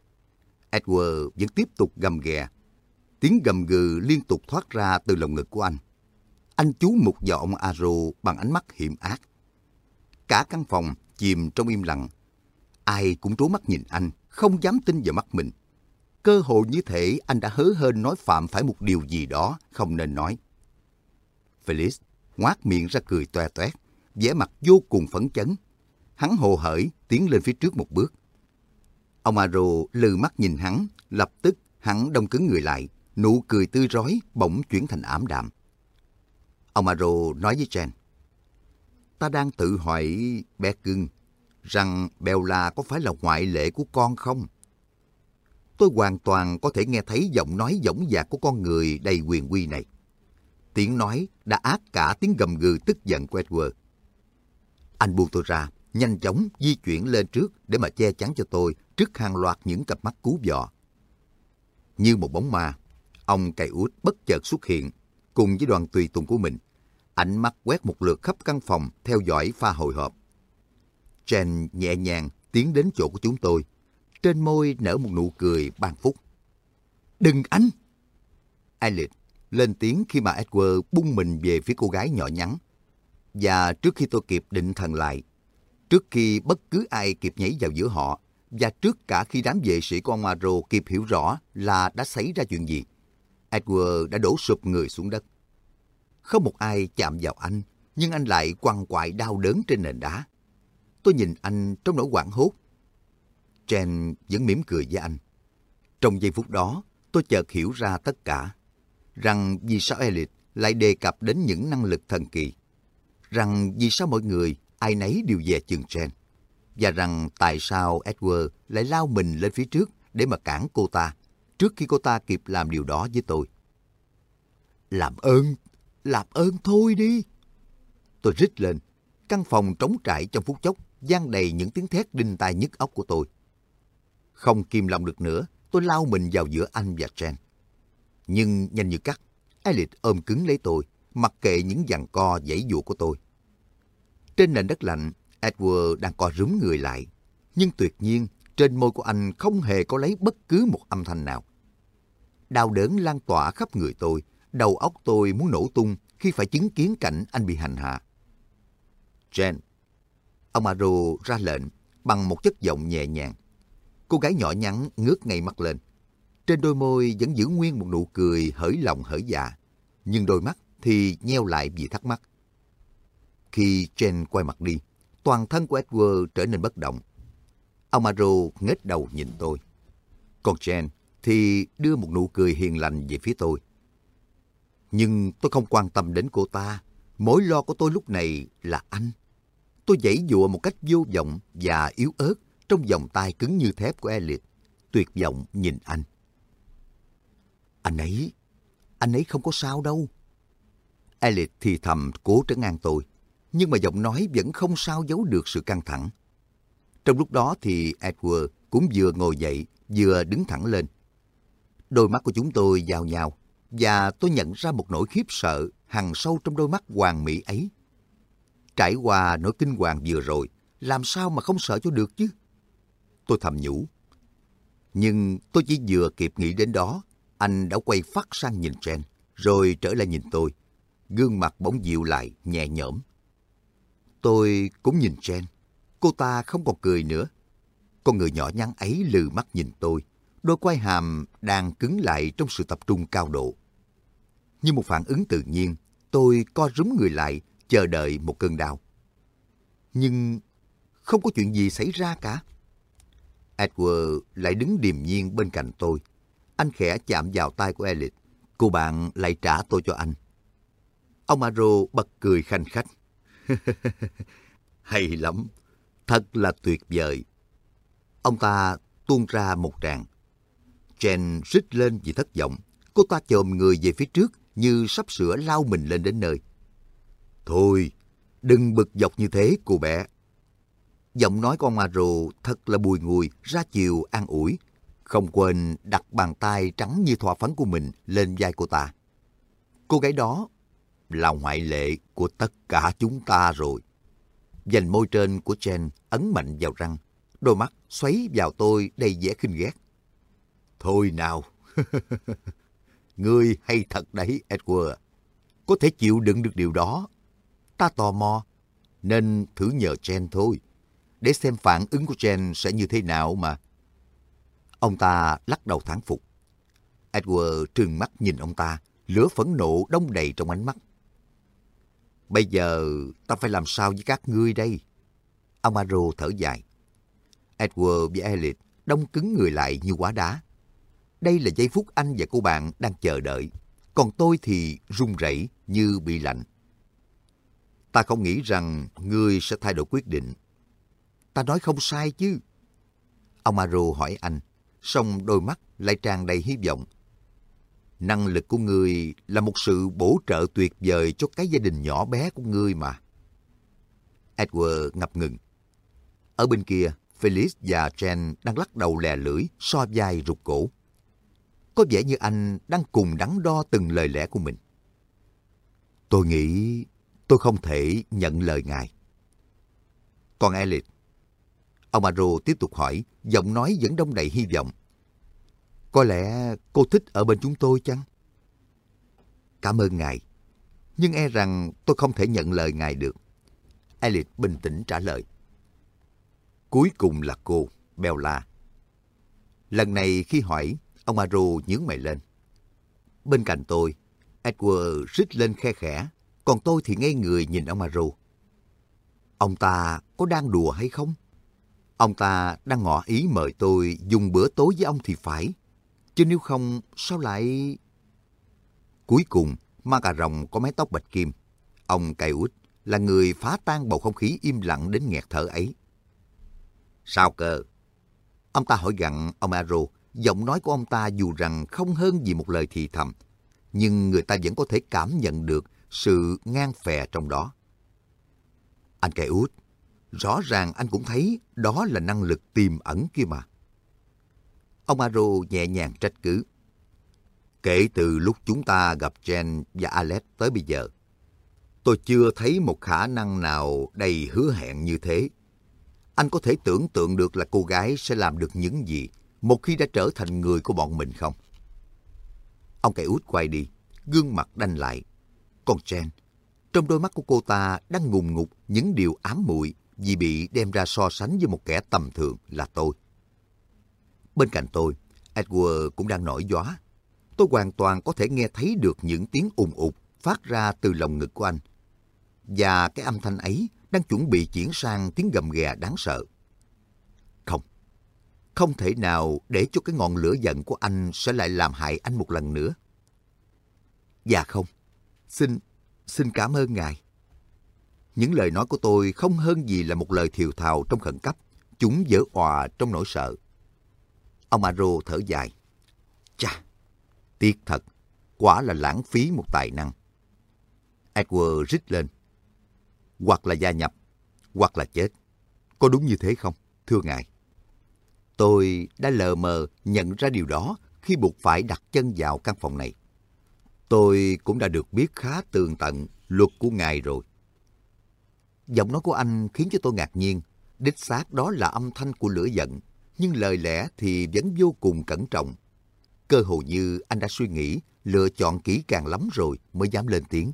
Edward vẫn tiếp tục gầm ghè. Tiếng gầm gừ liên tục thoát ra từ lồng ngực của anh. Anh chú mục vào ông Aro bằng ánh mắt hiểm ác. Cả căn phòng chìm trong im lặng. Ai cũng trố mắt nhìn anh, không dám tin vào mắt mình. Cơ hồ như thể anh đã hớ hênh nói phạm phải một điều gì đó không nên nói. Felix ngoác miệng ra cười toe toét, vẻ mặt vô cùng phấn chấn. Hắn hồ hởi tiến lên phía trước một bước. Ông Aro lừ mắt nhìn hắn, lập tức hắn đông cứng người lại, nụ cười tươi rói bỗng chuyển thành ảm đạm. Ông Aro nói với Jen, ta đang tự hỏi bé cưng, rằng Bella có phải là ngoại lệ của con không? Tôi hoàn toàn có thể nghe thấy giọng nói dõng dạc của con người đầy quyền uy này. Tiếng nói đã át cả tiếng gầm gừ tức giận của Edward. Anh buông tôi ra, nhanh chóng di chuyển lên trước để mà che chắn cho tôi trước hàng loạt những cặp mắt cú dọ. Như một bóng ma, ông cày út bất chợt xuất hiện cùng với đoàn tùy tùng của mình. Ánh mắt quét một lượt khắp căn phòng theo dõi pha hồi hộp. Jen nhẹ nhàng tiến đến chỗ của chúng tôi, trên môi nở một nụ cười ban phúc. Đừng anh! Elliot lên tiếng khi mà Edward bung mình về phía cô gái nhỏ nhắn. Và trước khi tôi kịp định thần lại, trước khi bất cứ ai kịp nhảy vào giữa họ, và trước cả khi đám vệ sĩ của ông Aro kịp hiểu rõ là đã xảy ra chuyện gì, Edward đã đổ sụp người xuống đất. Không một ai chạm vào anh, nhưng anh lại quằn quại đau đớn trên nền đá. Tôi nhìn anh trong nỗi hoảng hốt. Jen vẫn mỉm cười với anh. Trong giây phút đó, tôi chợt hiểu ra tất cả. Rằng vì sao Elliot lại đề cập đến những năng lực thần kỳ. Rằng vì sao mọi người, ai nấy đều dè chừng Jen. Và rằng tại sao Edward lại lao mình lên phía trước để mà cản cô ta, trước khi cô ta kịp làm điều đó với tôi. Làm ơn, làm ơn thôi đi. Tôi rít lên. Căn phòng trống trải trong phút chốc, vang đầy những tiếng thét đinh tai nhức óc của tôi. Không kìm lòng được nữa, tôi lao mình vào giữa anh và Jen. Nhưng nhanh như cắt, Elliot ôm cứng lấy tôi, mặc kệ những giằng co giãy giụa của tôi. Trên nền đất lạnh, Edward đang co rúm người lại. Nhưng tuyệt nhiên, trên môi của anh không hề có lấy bất cứ một âm thanh nào. Đau đớn lan tỏa khắp người tôi, đầu óc tôi muốn nổ tung khi phải chứng kiến cảnh anh bị hành hạ. Jen, ông Aro ra lệnh bằng một chất giọng nhẹ nhàng. Cô gái nhỏ nhắn ngước ngay mắt lên. Trên đôi môi vẫn giữ nguyên một nụ cười hởi lòng hởi dạ, nhưng đôi mắt thì nheo lại vì thắc mắc. Khi Jen quay mặt đi, toàn thân của Edward trở nên bất động. Ông Aro nghếch đầu nhìn tôi. Còn Jen thì đưa một nụ cười hiền lành về phía tôi. Nhưng tôi không quan tâm đến cô ta. Mối lo của tôi lúc này là anh. Tôi giãy giụa một cách vô vọng và yếu ớt trong vòng tay cứng như thép của Elliot, tuyệt vọng nhìn anh. Anh ấy, anh ấy không có sao đâu. Elliot thì thầm cố trấn an tôi, nhưng mà giọng nói vẫn không sao giấu được sự căng thẳng. Trong lúc đó thì Edward cũng vừa ngồi dậy, vừa đứng thẳng lên. Đôi mắt của chúng tôi giao nhau, và tôi nhận ra một nỗi khiếp sợ hằn sâu trong đôi mắt hoàn mỹ ấy. Trải qua nỗi kinh hoàng vừa rồi, làm sao mà không sợ cho được chứ? Tôi thầm nhủ. Nhưng tôi chỉ vừa kịp nghĩ đến đó, anh đã quay phắt sang nhìn Jen, rồi trở lại nhìn tôi. Gương mặt bỗng dịu lại, nhẹ nhõm. Tôi cũng nhìn Jen. Cô ta không còn cười nữa. Con người nhỏ nhắn ấy lừ mắt nhìn tôi. Đôi quai hàm đang cứng lại trong sự tập trung cao độ. Như một phản ứng tự nhiên, tôi co rúm người lại, chờ đợi một cơn đau. Nhưng không có chuyện gì xảy ra cả. Edward lại đứng điềm nhiên bên cạnh tôi. Anh khẽ chạm vào tay của Elliot. Cô bạn lại trả tôi cho anh. Ông Aro bật cười khanh khách. Hay lắm, thật là tuyệt vời. Ông ta tuôn ra một tràng. Jen rít lên vì thất vọng. Cô ta chồm người về phía trước như sắp sửa lao mình lên đến nơi. Thôi, đừng bực dọc như thế cô bé. Giọng nói của ông Aro thật là bùi ngùi, ra chiều an ủi. Không quên đặt bàn tay trắng như thoa phấn của mình lên vai cô ta. Cô gái đó là ngoại lệ của tất cả chúng ta rồi. Vành môi trên của Jen ấn mạnh vào răng. Đôi mắt xoáy vào tôi đầy vẻ khinh ghét. Thôi nào, ngươi hay thật đấy Edward. Có thể chịu đựng được điều đó. Ta tò mò, nên thử nhờ Jen thôi. Để xem phản ứng của Jen sẽ như thế nào mà. Ông ta lắc đầu thán phục. Edward trừng mắt nhìn ông ta, lửa phẫn nộ đong đầy trong ánh mắt. Bây giờ ta phải làm sao với các ngươi đây? Ông Aro thở dài. Edward và Elliot đông cứng người lại như hóa đá. Đây là giây phút anh và cô bạn đang chờ đợi. Còn tôi thì run rẩy như bị lạnh. Ta không nghĩ rằng ngươi sẽ thay đổi quyết định. ta nói không sai chứ. Ông Aro hỏi anh, song đôi mắt lại tràn đầy hy vọng. Năng lực của ngươi là một sự bổ trợ tuyệt vời cho cái gia đình nhỏ bé của ngươi mà. Edward ngập ngừng. Ở bên kia, Felix và Jen đang lắc đầu lè lưỡi, so vai rụt cổ. Có vẻ như anh đang cùng đắn đo từng lời lẽ của mình. Tôi nghĩ tôi không thể nhận lời ngài. Còn Elliot? Ông Aro tiếp tục hỏi, giọng nói vẫn đong đầy hy vọng. Có lẽ cô thích ở bên chúng tôi chăng? Cảm ơn ngài, nhưng e rằng tôi không thể nhận lời ngài được. Elliot bình tĩnh trả lời. Cuối cùng là cô, Bella. Lần này khi hỏi, ông Aro nhướng mày lên. Bên cạnh tôi, Edward rít lên khe khẽ, còn tôi thì ngây người nhìn ông Aro. Ông ta có đang đùa hay không? Ông ta đang ngỏ ý mời tôi dùng bữa tối với ông thì phải. Chứ nếu không, sao lại... Cuối cùng, ma cà rồng có mái tóc bạch kim. Ông cày út là người phá tan bầu không khí im lặng đến nghẹt thở ấy. Sao cơ? Ông ta hỏi gặng ông Aro. Giọng nói của ông ta dù rằng không hơn gì một lời thì thầm, nhưng người ta vẫn có thể cảm nhận được sự ngang phè trong đó. Anh cày út, rõ ràng anh cũng thấy đó là năng lực tiềm ẩn kia mà. Ông Aro nhẹ nhàng trách cứ. Kể từ lúc chúng ta gặp Jen và Alex tới bây giờ, tôi chưa thấy một khả năng nào đầy hứa hẹn như thế. Anh có thể tưởng tượng được là cô gái sẽ làm được những gì một khi đã trở thành người của bọn mình không? Ông cày út quay đi, gương mặt đanh lại. Còn Jen, trong đôi mắt của cô ta đang ngùn ngụt những điều ám muội vì bị đem ra so sánh với một kẻ tầm thường là tôi. Bên cạnh tôi, Edward cũng đang nổi gióa. Tôi hoàn toàn có thể nghe thấy được những tiếng ùng ục phát ra từ lồng ngực của anh. Và cái âm thanh ấy đang chuẩn bị chuyển sang tiếng gầm ghè đáng sợ. Không, không thể nào để cho cái ngọn lửa giận của anh sẽ lại làm hại anh một lần nữa. Dạ không, xin, xin cảm ơn ngài. Những lời nói của tôi không hơn gì là một lời thều thào trong khẩn cấp, chúng vỡ òa trong nỗi sợ. Ông Aro thở dài. Chà, tiếc thật, quả là lãng phí một tài năng. Edward rít lên. Hoặc là gia nhập, hoặc là chết. Có đúng như thế không, thưa ngài? Tôi đã lờ mờ nhận ra điều đó khi buộc phải đặt chân vào căn phòng này. Tôi cũng đã được biết khá tường tận luật của ngài rồi. Giọng nói của anh khiến cho tôi ngạc nhiên. Đích xác đó là âm thanh của lửa giận, nhưng lời lẽ thì vẫn vô cùng cẩn trọng. Cơ hồ như anh đã suy nghĩ, lựa chọn kỹ càng lắm rồi mới dám lên tiếng.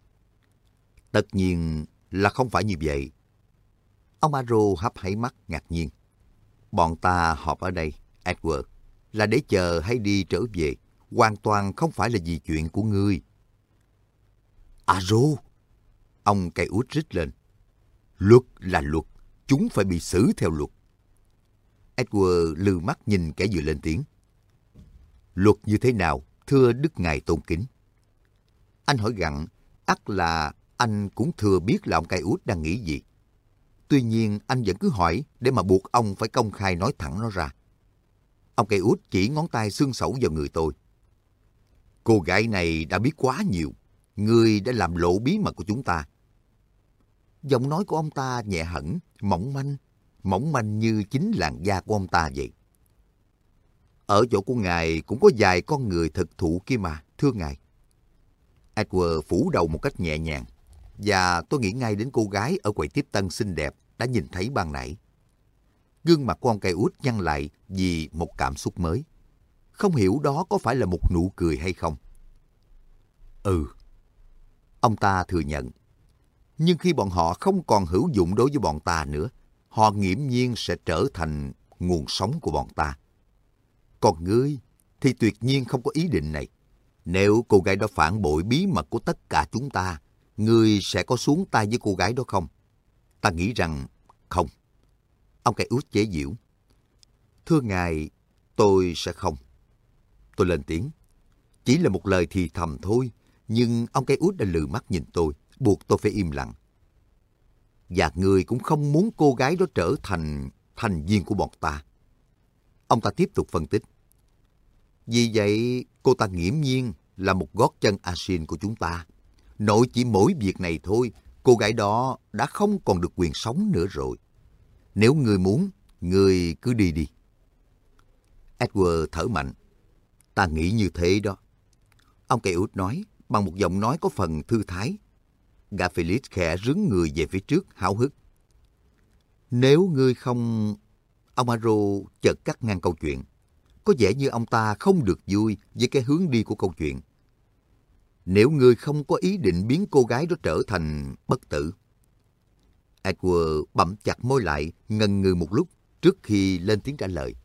Tất nhiên là không phải như vậy. Ông Aro hấp háy mắt ngạc nhiên. Bọn ta họp ở đây, Edward, là để chờ hay đi trở về, hoàn toàn không phải là vì chuyện của ngươi. Aro! Ông cây út rít lên. Luật là luật, chúng phải bị xử theo luật. Edward lừ mắt nhìn kẻ vừa lên tiếng. Luật như thế nào, thưa đức ngài tôn kính? Anh hỏi gặng, ắt là anh cũng thừa biết là ông cây út đang nghĩ gì. Tuy nhiên anh vẫn cứ hỏi để mà buộc ông phải công khai nói thẳng nó ra. Ông cây út chỉ ngón tay xương sẩu vào người tôi. Cô gái này đã biết quá nhiều. Ngươi đã làm lộ bí mật của chúng ta. Giọng nói của ông ta nhẹ hẳn, mỏng manh, mỏng manh như chính làn da của ông ta vậy. Ở chỗ của ngài cũng có vài con người thực thụ kia mà, thưa ngài. Edward phủ đầu một cách nhẹ nhàng, và tôi nghĩ ngay đến cô gái ở quầy tiếp tân xinh đẹp đã nhìn thấy ban nãy. Gương mặt của ông cây út nhăn lại vì một cảm xúc mới. Không hiểu đó có phải là một nụ cười hay không. Ừ, ông ta thừa nhận. Nhưng khi bọn họ không còn hữu dụng đối với bọn ta nữa, họ nghiễm nhiên sẽ trở thành nguồn sống của bọn ta. Còn ngươi thì tuyệt nhiên không có ý định này. Nếu cô gái đó phản bội bí mật của tất cả chúng ta, ngươi sẽ có xuống tay với cô gái đó không? Ta nghĩ rằng không. Ông cây út chế giễu. Thưa ngài, tôi sẽ không. Tôi lên tiếng. Chỉ là một lời thì thầm thôi, nhưng ông cây út đã lừ mắt nhìn tôi, buộc tôi phải im lặng. Và ngươi cũng không muốn cô gái đó trở thành thành viên của bọn ta. Ông ta tiếp tục phân tích. Vì vậy, cô ta nghiễm nhiên là một gót chân Asin của chúng ta. Nội chỉ mỗi việc này thôi, cô gái đó đã không còn được quyền sống nữa rồi. Nếu ngươi muốn, ngươi cứ đi đi. Edward thở mạnh. Ta nghĩ như thế đó. Ông cây út nói bằng một giọng nói có phần thư thái. Gã Felix khẽ rướn người về phía trước, háo hức. Nếu ngươi không... Ông Aro chợt cắt ngang câu chuyện. Có vẻ như ông ta không được vui với cái hướng đi của câu chuyện. Nếu ngươi không có ý định biến cô gái đó trở thành bất tử. Edward bặm chặt môi lại, ngần ngừ một lúc trước khi lên tiếng trả lời.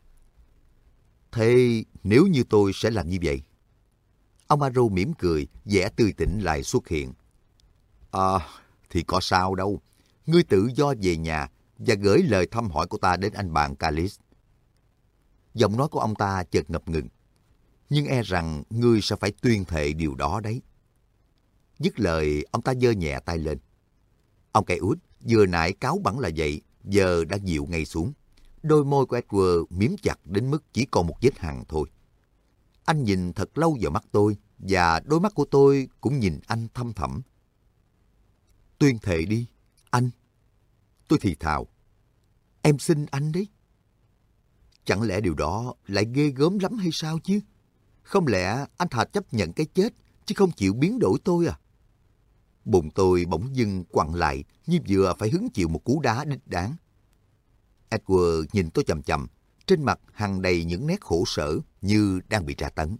Thế nếu như tôi sẽ làm như vậy? Ông Aro mỉm cười, vẻ tươi tỉnh lại xuất hiện. À, thì có sao đâu. Ngươi tự do về nhà và gửi lời thăm hỏi của ta đến anh bạn Calis. Giọng nói của ông ta chợt ngập ngừng. Nhưng e rằng ngươi sẽ phải tuyên thệ điều đó đấy. Dứt lời, ông ta giơ nhẹ tay lên. Ông cây út vừa nãy cáu bẳn là vậy, giờ đã dịu ngay xuống. Đôi môi của Edward miếm chặt đến mức chỉ còn một vết hằn thôi. Anh nhìn thật lâu vào mắt tôi, và đôi mắt của tôi cũng nhìn anh thâm thẳm. Tuyên thệ đi, anh. Tôi thì thào. Em xin anh đấy. Chẳng lẽ điều đó lại ghê gớm lắm hay sao chứ? Không lẽ anh thà chấp nhận cái chết, chứ không chịu biến đổi tôi à? Bụng tôi bỗng dưng quặn lại như vừa phải hứng chịu một cú đá đích đáng. Edward nhìn tôi chằm chằm, trên mặt hằn đầy những nét khổ sở như đang bị tra tấn.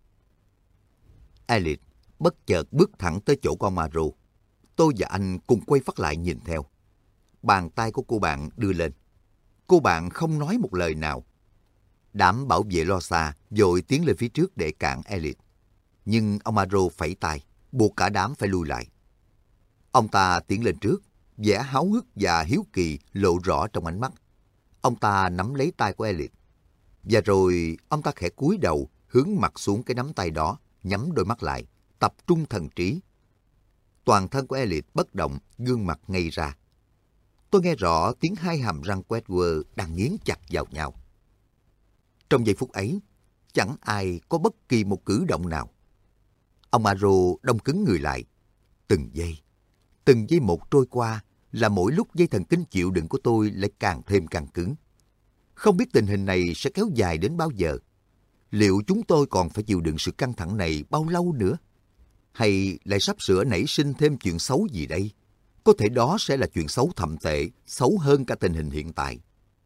Elliot bất chợt bước thẳng tới chỗ con Maro. Tôi và anh cùng quay phát lại nhìn theo. Bàn tay của cô bạn đưa lên. Cô bạn không nói một lời nào. Đám bảo vệ lo xa vội tiến lên phía trước để cản Elliot. Nhưng ông Maro phẩy tay, buộc cả đám phải lùi lại. Ông ta tiến lên trước, vẻ háo hức và hiếu kỳ lộ rõ trong ánh mắt. Ông ta nắm lấy tay của Elliot. Và rồi ông ta khẽ cúi đầu, hướng mặt xuống cái nắm tay đó, nhắm đôi mắt lại, tập trung thần trí. Toàn thân của Elliot bất động, gương mặt ngây ra. Tôi nghe rõ tiếng hai hàm răng của Edward đang nghiến chặt vào nhau. Trong giây phút ấy, chẳng ai có bất kỳ một cử động nào. Ông Maro đông cứng người lại. Từng giây, từng giây một trôi qua là mỗi lúc dây thần kinh chịu đựng của tôi lại càng thêm căng cứng. Không biết tình hình này sẽ kéo dài đến bao giờ. Liệu chúng tôi còn phải chịu đựng sự căng thẳng này bao lâu nữa? Hay lại sắp sửa nảy sinh thêm chuyện xấu gì đây? Có thể đó sẽ là chuyện xấu thậm tệ, xấu hơn cả tình hình hiện tại.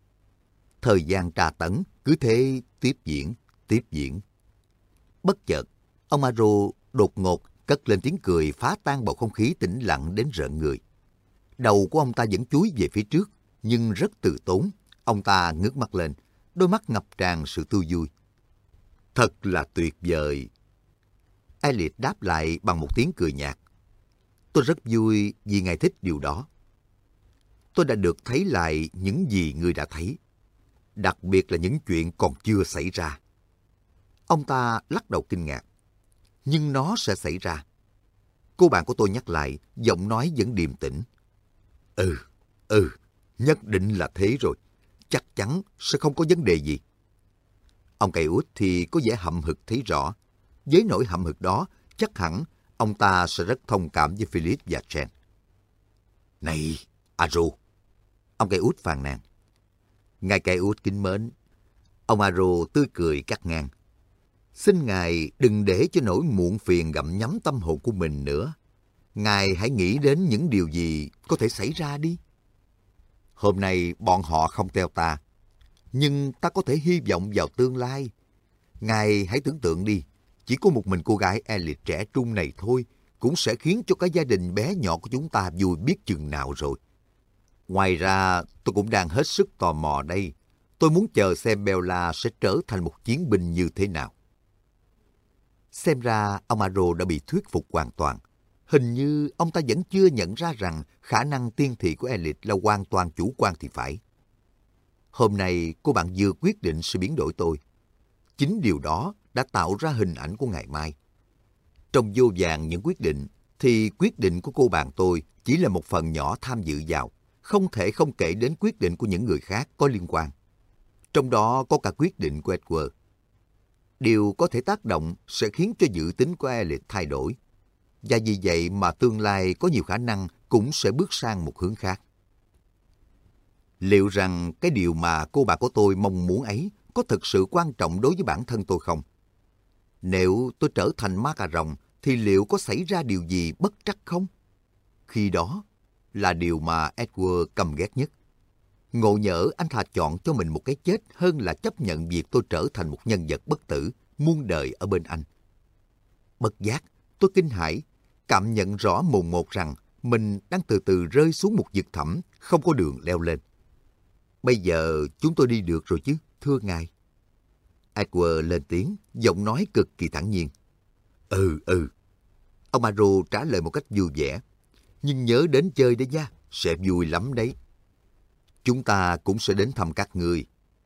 Thời gian tra tấn cứ thế tiếp diễn, tiếp diễn. Bất chợt, ông Maro đột ngột cất lên tiếng cười phá tan bầu không khí tĩnh lặng đến rợn người. Đầu của ông ta vẫn chúi về phía trước, nhưng rất từ tốn. Ông ta ngước mắt lên, đôi mắt ngập tràn sự tươi vui. Thật là tuyệt vời. Elliot đáp lại bằng một tiếng cười nhạt. Tôi rất vui vì ngài thích điều đó. Tôi đã được thấy lại những gì ngươi đã thấy, đặc biệt là những chuyện còn chưa xảy ra. Ông ta lắc đầu kinh ngạc. Nhưng nó sẽ xảy ra. Cô bạn của tôi nhắc lại, giọng nói vẫn điềm tĩnh. Ừ, ừ, nhất định là thế rồi. Chắc chắn sẽ không có vấn đề gì. Ông cây út thì có vẻ hậm hực thấy rõ. Với nỗi hậm hực đó, chắc hẳn ông ta sẽ rất thông cảm với Philip và Jen. Này, Aro! Ông cây út phàn nàn. Ngài cây út kính mến. Ông Aro tươi cười cắt ngang. Xin ngài đừng để cho nỗi muộn phiền gặm nhấm tâm hồn của mình nữa. Ngài hãy nghĩ đến những điều gì có thể xảy ra đi. Hôm nay bọn họ không theo ta, nhưng ta có thể hy vọng vào tương lai. Ngài hãy tưởng tượng đi, chỉ có một mình cô gái Elliot trẻ trung này thôi cũng sẽ khiến cho cái gia đình bé nhỏ của chúng ta vui biết chừng nào rồi. Ngoài ra, tôi cũng đang hết sức tò mò đây. Tôi muốn chờ xem Bella sẽ trở thành một chiến binh như thế nào. Xem ra ông Aro đã bị thuyết phục hoàn toàn. Hình như ông ta vẫn chưa nhận ra rằng khả năng tiên thị của Elliot là hoàn toàn chủ quan thì phải. Hôm nay cô bạn vừa quyết định sẽ biến đổi tôi. Chính điều đó đã tạo ra hình ảnh của ngày mai. Trong vô vàn những quyết định, thì quyết định của cô bạn tôi chỉ là một phần nhỏ tham dự vào. không thể không kể đến quyết định của những người khác có liên quan. Trong đó có cả quyết định của Edward. Điều có thể tác động sẽ khiến cho dự tính của Elliot thay đổi. Và vì vậy mà tương lai có nhiều khả năng cũng sẽ bước sang một hướng khác. Liệu rằng cái điều mà cô bà của tôi mong muốn ấy có thực sự quan trọng đối với bản thân tôi không? Nếu tôi trở thành ma cà rồng thì liệu có xảy ra điều gì bất trắc không? Khi đó là điều mà Edward căm ghét nhất. Ngộ nhỡ anh thà chọn cho mình một cái chết hơn là chấp nhận việc tôi trở thành một nhân vật bất tử, muôn đời ở bên anh. Bất giác, tôi kinh hãi, cảm nhận rõ mồn một rằng mình đang từ từ rơi xuống một vực thẳm, không có đường leo lên. Bây giờ chúng tôi đi được rồi chứ, thưa ngài. Edward lên tiếng, giọng nói cực kỳ thản nhiên. Ừ, ừ. Ông Aro trả lời một cách vui vẻ. Nhưng nhớ đến chơi đấy nha, sẽ vui lắm đấy. Chúng ta cũng sẽ đến thăm các ngươi.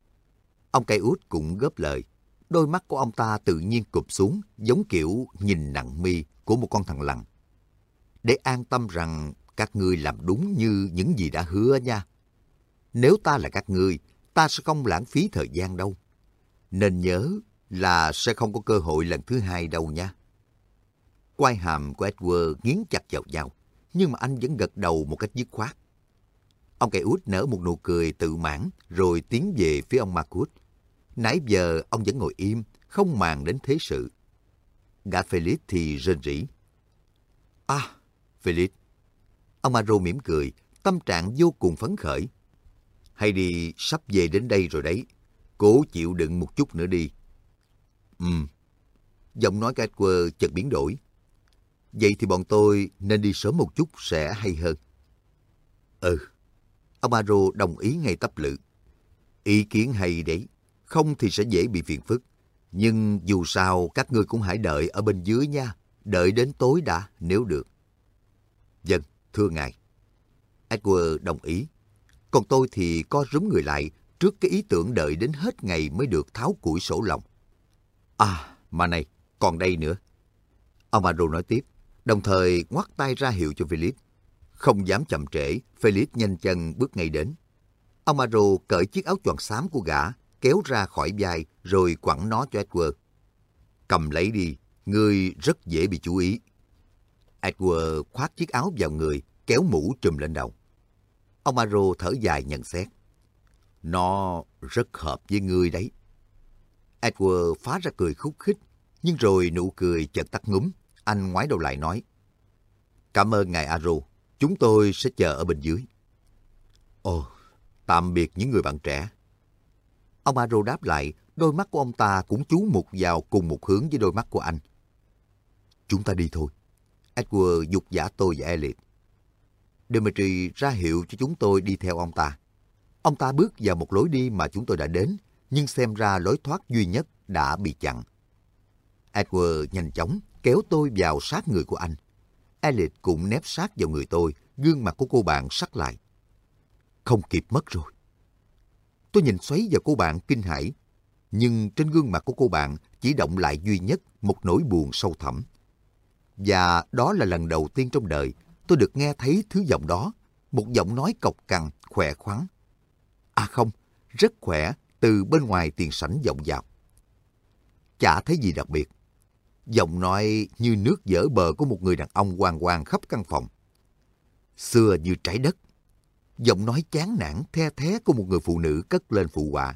Ông cây út cũng góp lời. Đôi mắt của ông ta tự nhiên cụp xuống, giống kiểu nhìn nặng mi của một con thằn lằn. Để an tâm rằng các ngươi làm đúng như những gì đã hứa nha. Nếu ta là các ngươi, ta sẽ không lãng phí thời gian đâu. Nên nhớ là sẽ không có cơ hội lần thứ hai đâu nha. Quai hàm của Edward nghiến chặt vào nhau, nhưng mà anh vẫn gật đầu một cách dứt khoát. Ông cây út nở một nụ cười tự mãn rồi tiến về phía ông Marcus. Nãy giờ ông vẫn ngồi im, không màng đến thế sự. Gã Felix thì rên rỉ. À, Felix. Ông Aro mỉm cười, tâm trạng vô cùng phấn khởi. Hay đi, sắp về đến đây rồi đấy. Cố chịu đựng một chút nữa đi. Ừm. Giọng nói của Edward chợt biến đổi. Vậy thì bọn tôi nên đi sớm một chút sẽ hay hơn. Ừ. Ông Aro đồng ý ngay tắp lự. Ý kiến hay đấy. Không thì sẽ dễ bị phiền phức. Nhưng dù sao các ngươi cũng hãy đợi ở bên dưới nha. Đợi đến tối đã nếu được. Vâng, thưa ngài. Edward đồng ý. Còn tôi thì co rúm người lại trước cái ý tưởng đợi đến hết ngày mới được tháo củi sổ lòng. À, mà này, còn đây nữa. Ông Aro nói tiếp, đồng thời ngoắt tay ra hiệu cho Philip. Không dám chậm trễ, Philip nhanh chân bước ngay đến. Ông Aro cởi chiếc áo choàng xám của gã, kéo ra khỏi vai rồi quẳng nó cho Edward. Cầm lấy đi, ngươi rất dễ bị chú ý. Edward khoác chiếc áo vào người, kéo mũ trùm lên đầu. Ông Aro thở dài nhận xét. Nó rất hợp với ngươi đấy. Edward phá ra cười khúc khích, nhưng rồi nụ cười chợt tắt ngúm. Anh ngoái đầu lại nói. Cảm ơn ngài Aro, chúng tôi sẽ chờ ở bên dưới. Ồ, tạm biệt những người bạn trẻ. Ông Aro đáp lại, đôi mắt của ông ta cũng chú mục vào cùng một hướng với đôi mắt của anh. Chúng ta đi thôi. Edward giục dã tôi và Elliot. Dimitri ra hiệu cho chúng tôi đi theo ông ta. Ông ta bước vào một lối đi mà chúng tôi đã đến, nhưng xem ra lối thoát duy nhất đã bị chặn. Edward nhanh chóng kéo tôi vào sát người của anh. Elliot cũng nép sát vào người tôi, gương mặt của cô bạn sắc lại. Không kịp mất rồi. Tôi nhìn xoáy vào cô bạn kinh hãi, nhưng trên gương mặt của cô bạn chỉ động lại duy nhất một nỗi buồn sâu thẳm. Và đó là lần đầu tiên trong đời tôi được nghe thấy thứ giọng đó, một giọng nói cộc cằn, khỏe khoắn. À không, rất khỏe, từ bên ngoài tiền sảnh vọng vào. Chả thấy gì đặc biệt. Giọng nói như nước vỡ bờ của một người đàn ông hoàng hoàng khắp căn phòng. Xưa như trái đất. Giọng nói chán nản the thé của một người phụ nữ cất lên phụ họa.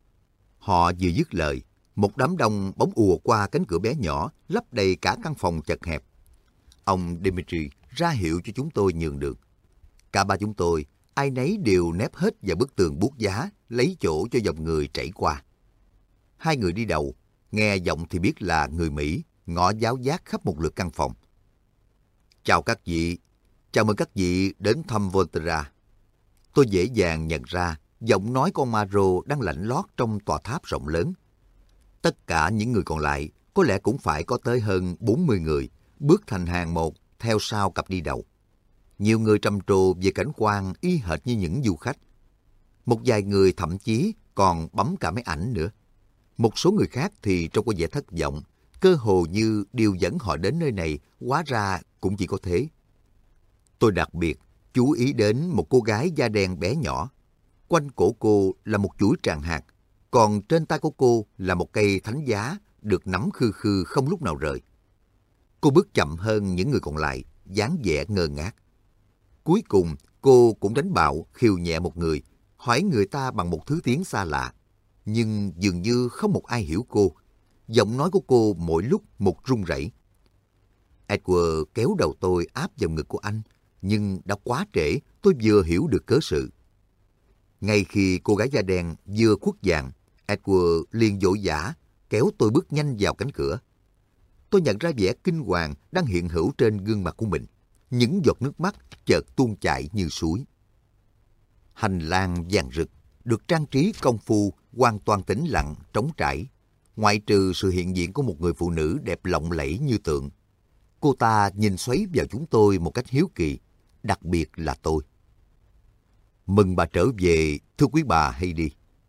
Họ vừa dứt lời, một đám đông bỗng ùa qua cánh cửa bé nhỏ, lấp đầy cả căn phòng chật hẹp. Ông Dimitri ra hiệu cho chúng tôi nhường đường. Cả ba chúng tôi, ai nấy đều nép hết vào bức tường buốt giá, lấy chỗ cho dòng người chảy qua. Hai người đi đầu, nghe giọng thì biết là người Mỹ, ngõ giáo giác khắp một lượt căn phòng. Chào các vị, chào mừng các vị đến thăm Volterra. Tôi dễ dàng nhận ra giọng nói con Maro đang lạnh lót trong tòa tháp rộng lớn. Tất cả những người còn lại có lẽ cũng phải có tới hơn bốn mươi người, bước thành hàng một theo sau cặp đi đầu. Nhiều người trầm trồ về cảnh quan y hệt như những du khách. Một vài người thậm chí còn bấm cả máy ảnh nữa. Một số người khác thì trông có vẻ thất vọng, cơ hồ như điều dẫn họ đến nơi này hóa ra cũng chỉ có thế. Tôi đặc biệt chú ý đến một cô gái da đen bé nhỏ. Quanh cổ cô là một chuỗi tràng hạt, còn trên tay của cô là một cây thánh giá được nắm khư khư không lúc nào rời. Cô bước chậm hơn những người còn lại, dáng vẻ ngơ ngác. Cuối cùng, cô cũng đánh bạo khiêu nhẹ một người, hỏi người ta bằng một thứ tiếng xa lạ. Nhưng dường như không một ai hiểu cô. Giọng nói của cô mỗi lúc một run rẩy. Edward kéo đầu tôi áp vào ngực của anh, nhưng đã quá trễ, tôi vừa hiểu được cớ sự. Ngay khi cô gái da đen vừa khuất dạng, Edward liền vội vã kéo tôi bước nhanh vào cánh cửa. Tôi nhận ra vẻ kinh hoàng đang hiện hữu trên gương mặt của mình. Những giọt nước mắt chợt tuôn chảy như suối. Hành lang vàng rực, được trang trí công phu, hoàn toàn tĩnh lặng, trống trải, ngoại trừ sự hiện diện của một người phụ nữ đẹp lộng lẫy như tượng. Cô ta nhìn xoáy vào chúng tôi một cách hiếu kỳ, đặc biệt là tôi. Mừng bà trở về, thưa quý bà Heidi.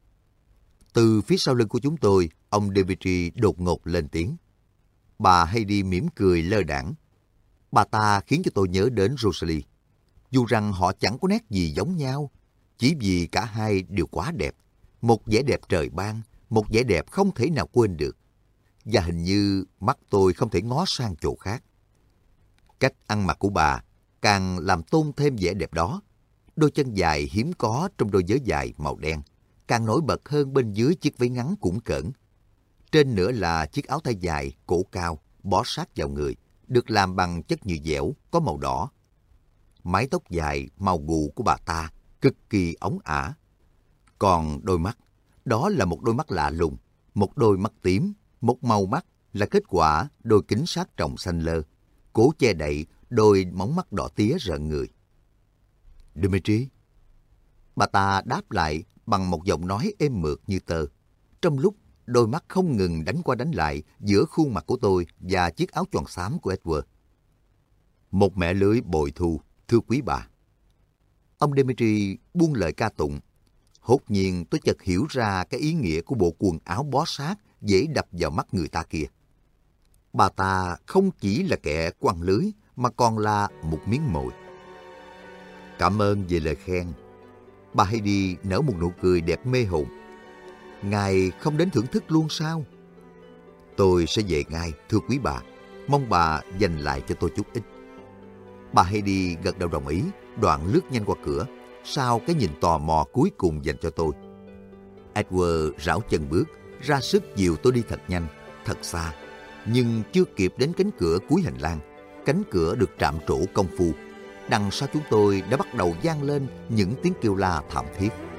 Từ phía sau lưng của chúng tôi, ông Dimitri đột ngột lên tiếng. Bà Heidi mỉm cười lơ đãng. Bà ta khiến cho tôi nhớ đến Rosalie. Dù rằng họ chẳng có nét gì giống nhau, chỉ vì cả hai đều quá đẹp. Một vẻ đẹp trời ban, một vẻ đẹp không thể nào quên được. Và hình như mắt tôi không thể ngó sang chỗ khác. Cách ăn mặc của bà càng làm tôn thêm vẻ đẹp đó. Đôi chân dài hiếm có trong đôi vớ dài màu đen, càng nổi bật hơn bên dưới chiếc váy ngắn cũn cỡn. Trên nữa là chiếc áo tay dài, cổ cao, bó sát vào người, được làm bằng chất nhựa dẻo, có màu đỏ. Mái tóc dài, màu gù của bà ta, cực kỳ óng ả. Còn đôi mắt, đó là một đôi mắt lạ lùng, một đôi mắt tím, một màu mắt là kết quả đôi kính sát tròng xanh lơ, cố che đậy đôi móng mắt đỏ tía rợn người. Dimitri? Bà ta đáp lại bằng một giọng nói êm mượt như tơ. Trong lúc đôi mắt không ngừng đánh qua đánh lại giữa khuôn mặt của tôi và chiếc áo choàng xám của Edward. Một mẻ lưới bội thu, thưa quý bà. Ông Dimitri buông lời ca tụng. Hốt nhiên tôi chợt hiểu ra cái ý nghĩa của bộ quần áo bó sát dễ đập vào mắt người ta kia. Bà ta không chỉ là kẻ quăng lưới mà còn là một miếng mồi. Cảm ơn về lời khen. Bà Heidi nở một nụ cười đẹp mê hồn. Ngài không đến thưởng thức luôn sao? Tôi sẽ về ngay, thưa quý bà. Mong bà dành lại cho tôi chút ít. Bà Heidi gật đầu đồng ý, đoạn lướt nhanh qua cửa, sau cái nhìn tò mò cuối cùng dành cho tôi. Edward rảo chân bước, ra sức dìu tôi đi thật nhanh, thật xa. Nhưng chưa kịp đến cánh cửa cuối hành lang, cánh cửa được trạm trổ công phu, đằng sau chúng tôi đã bắt đầu vang lên những tiếng kêu la thảm thiết.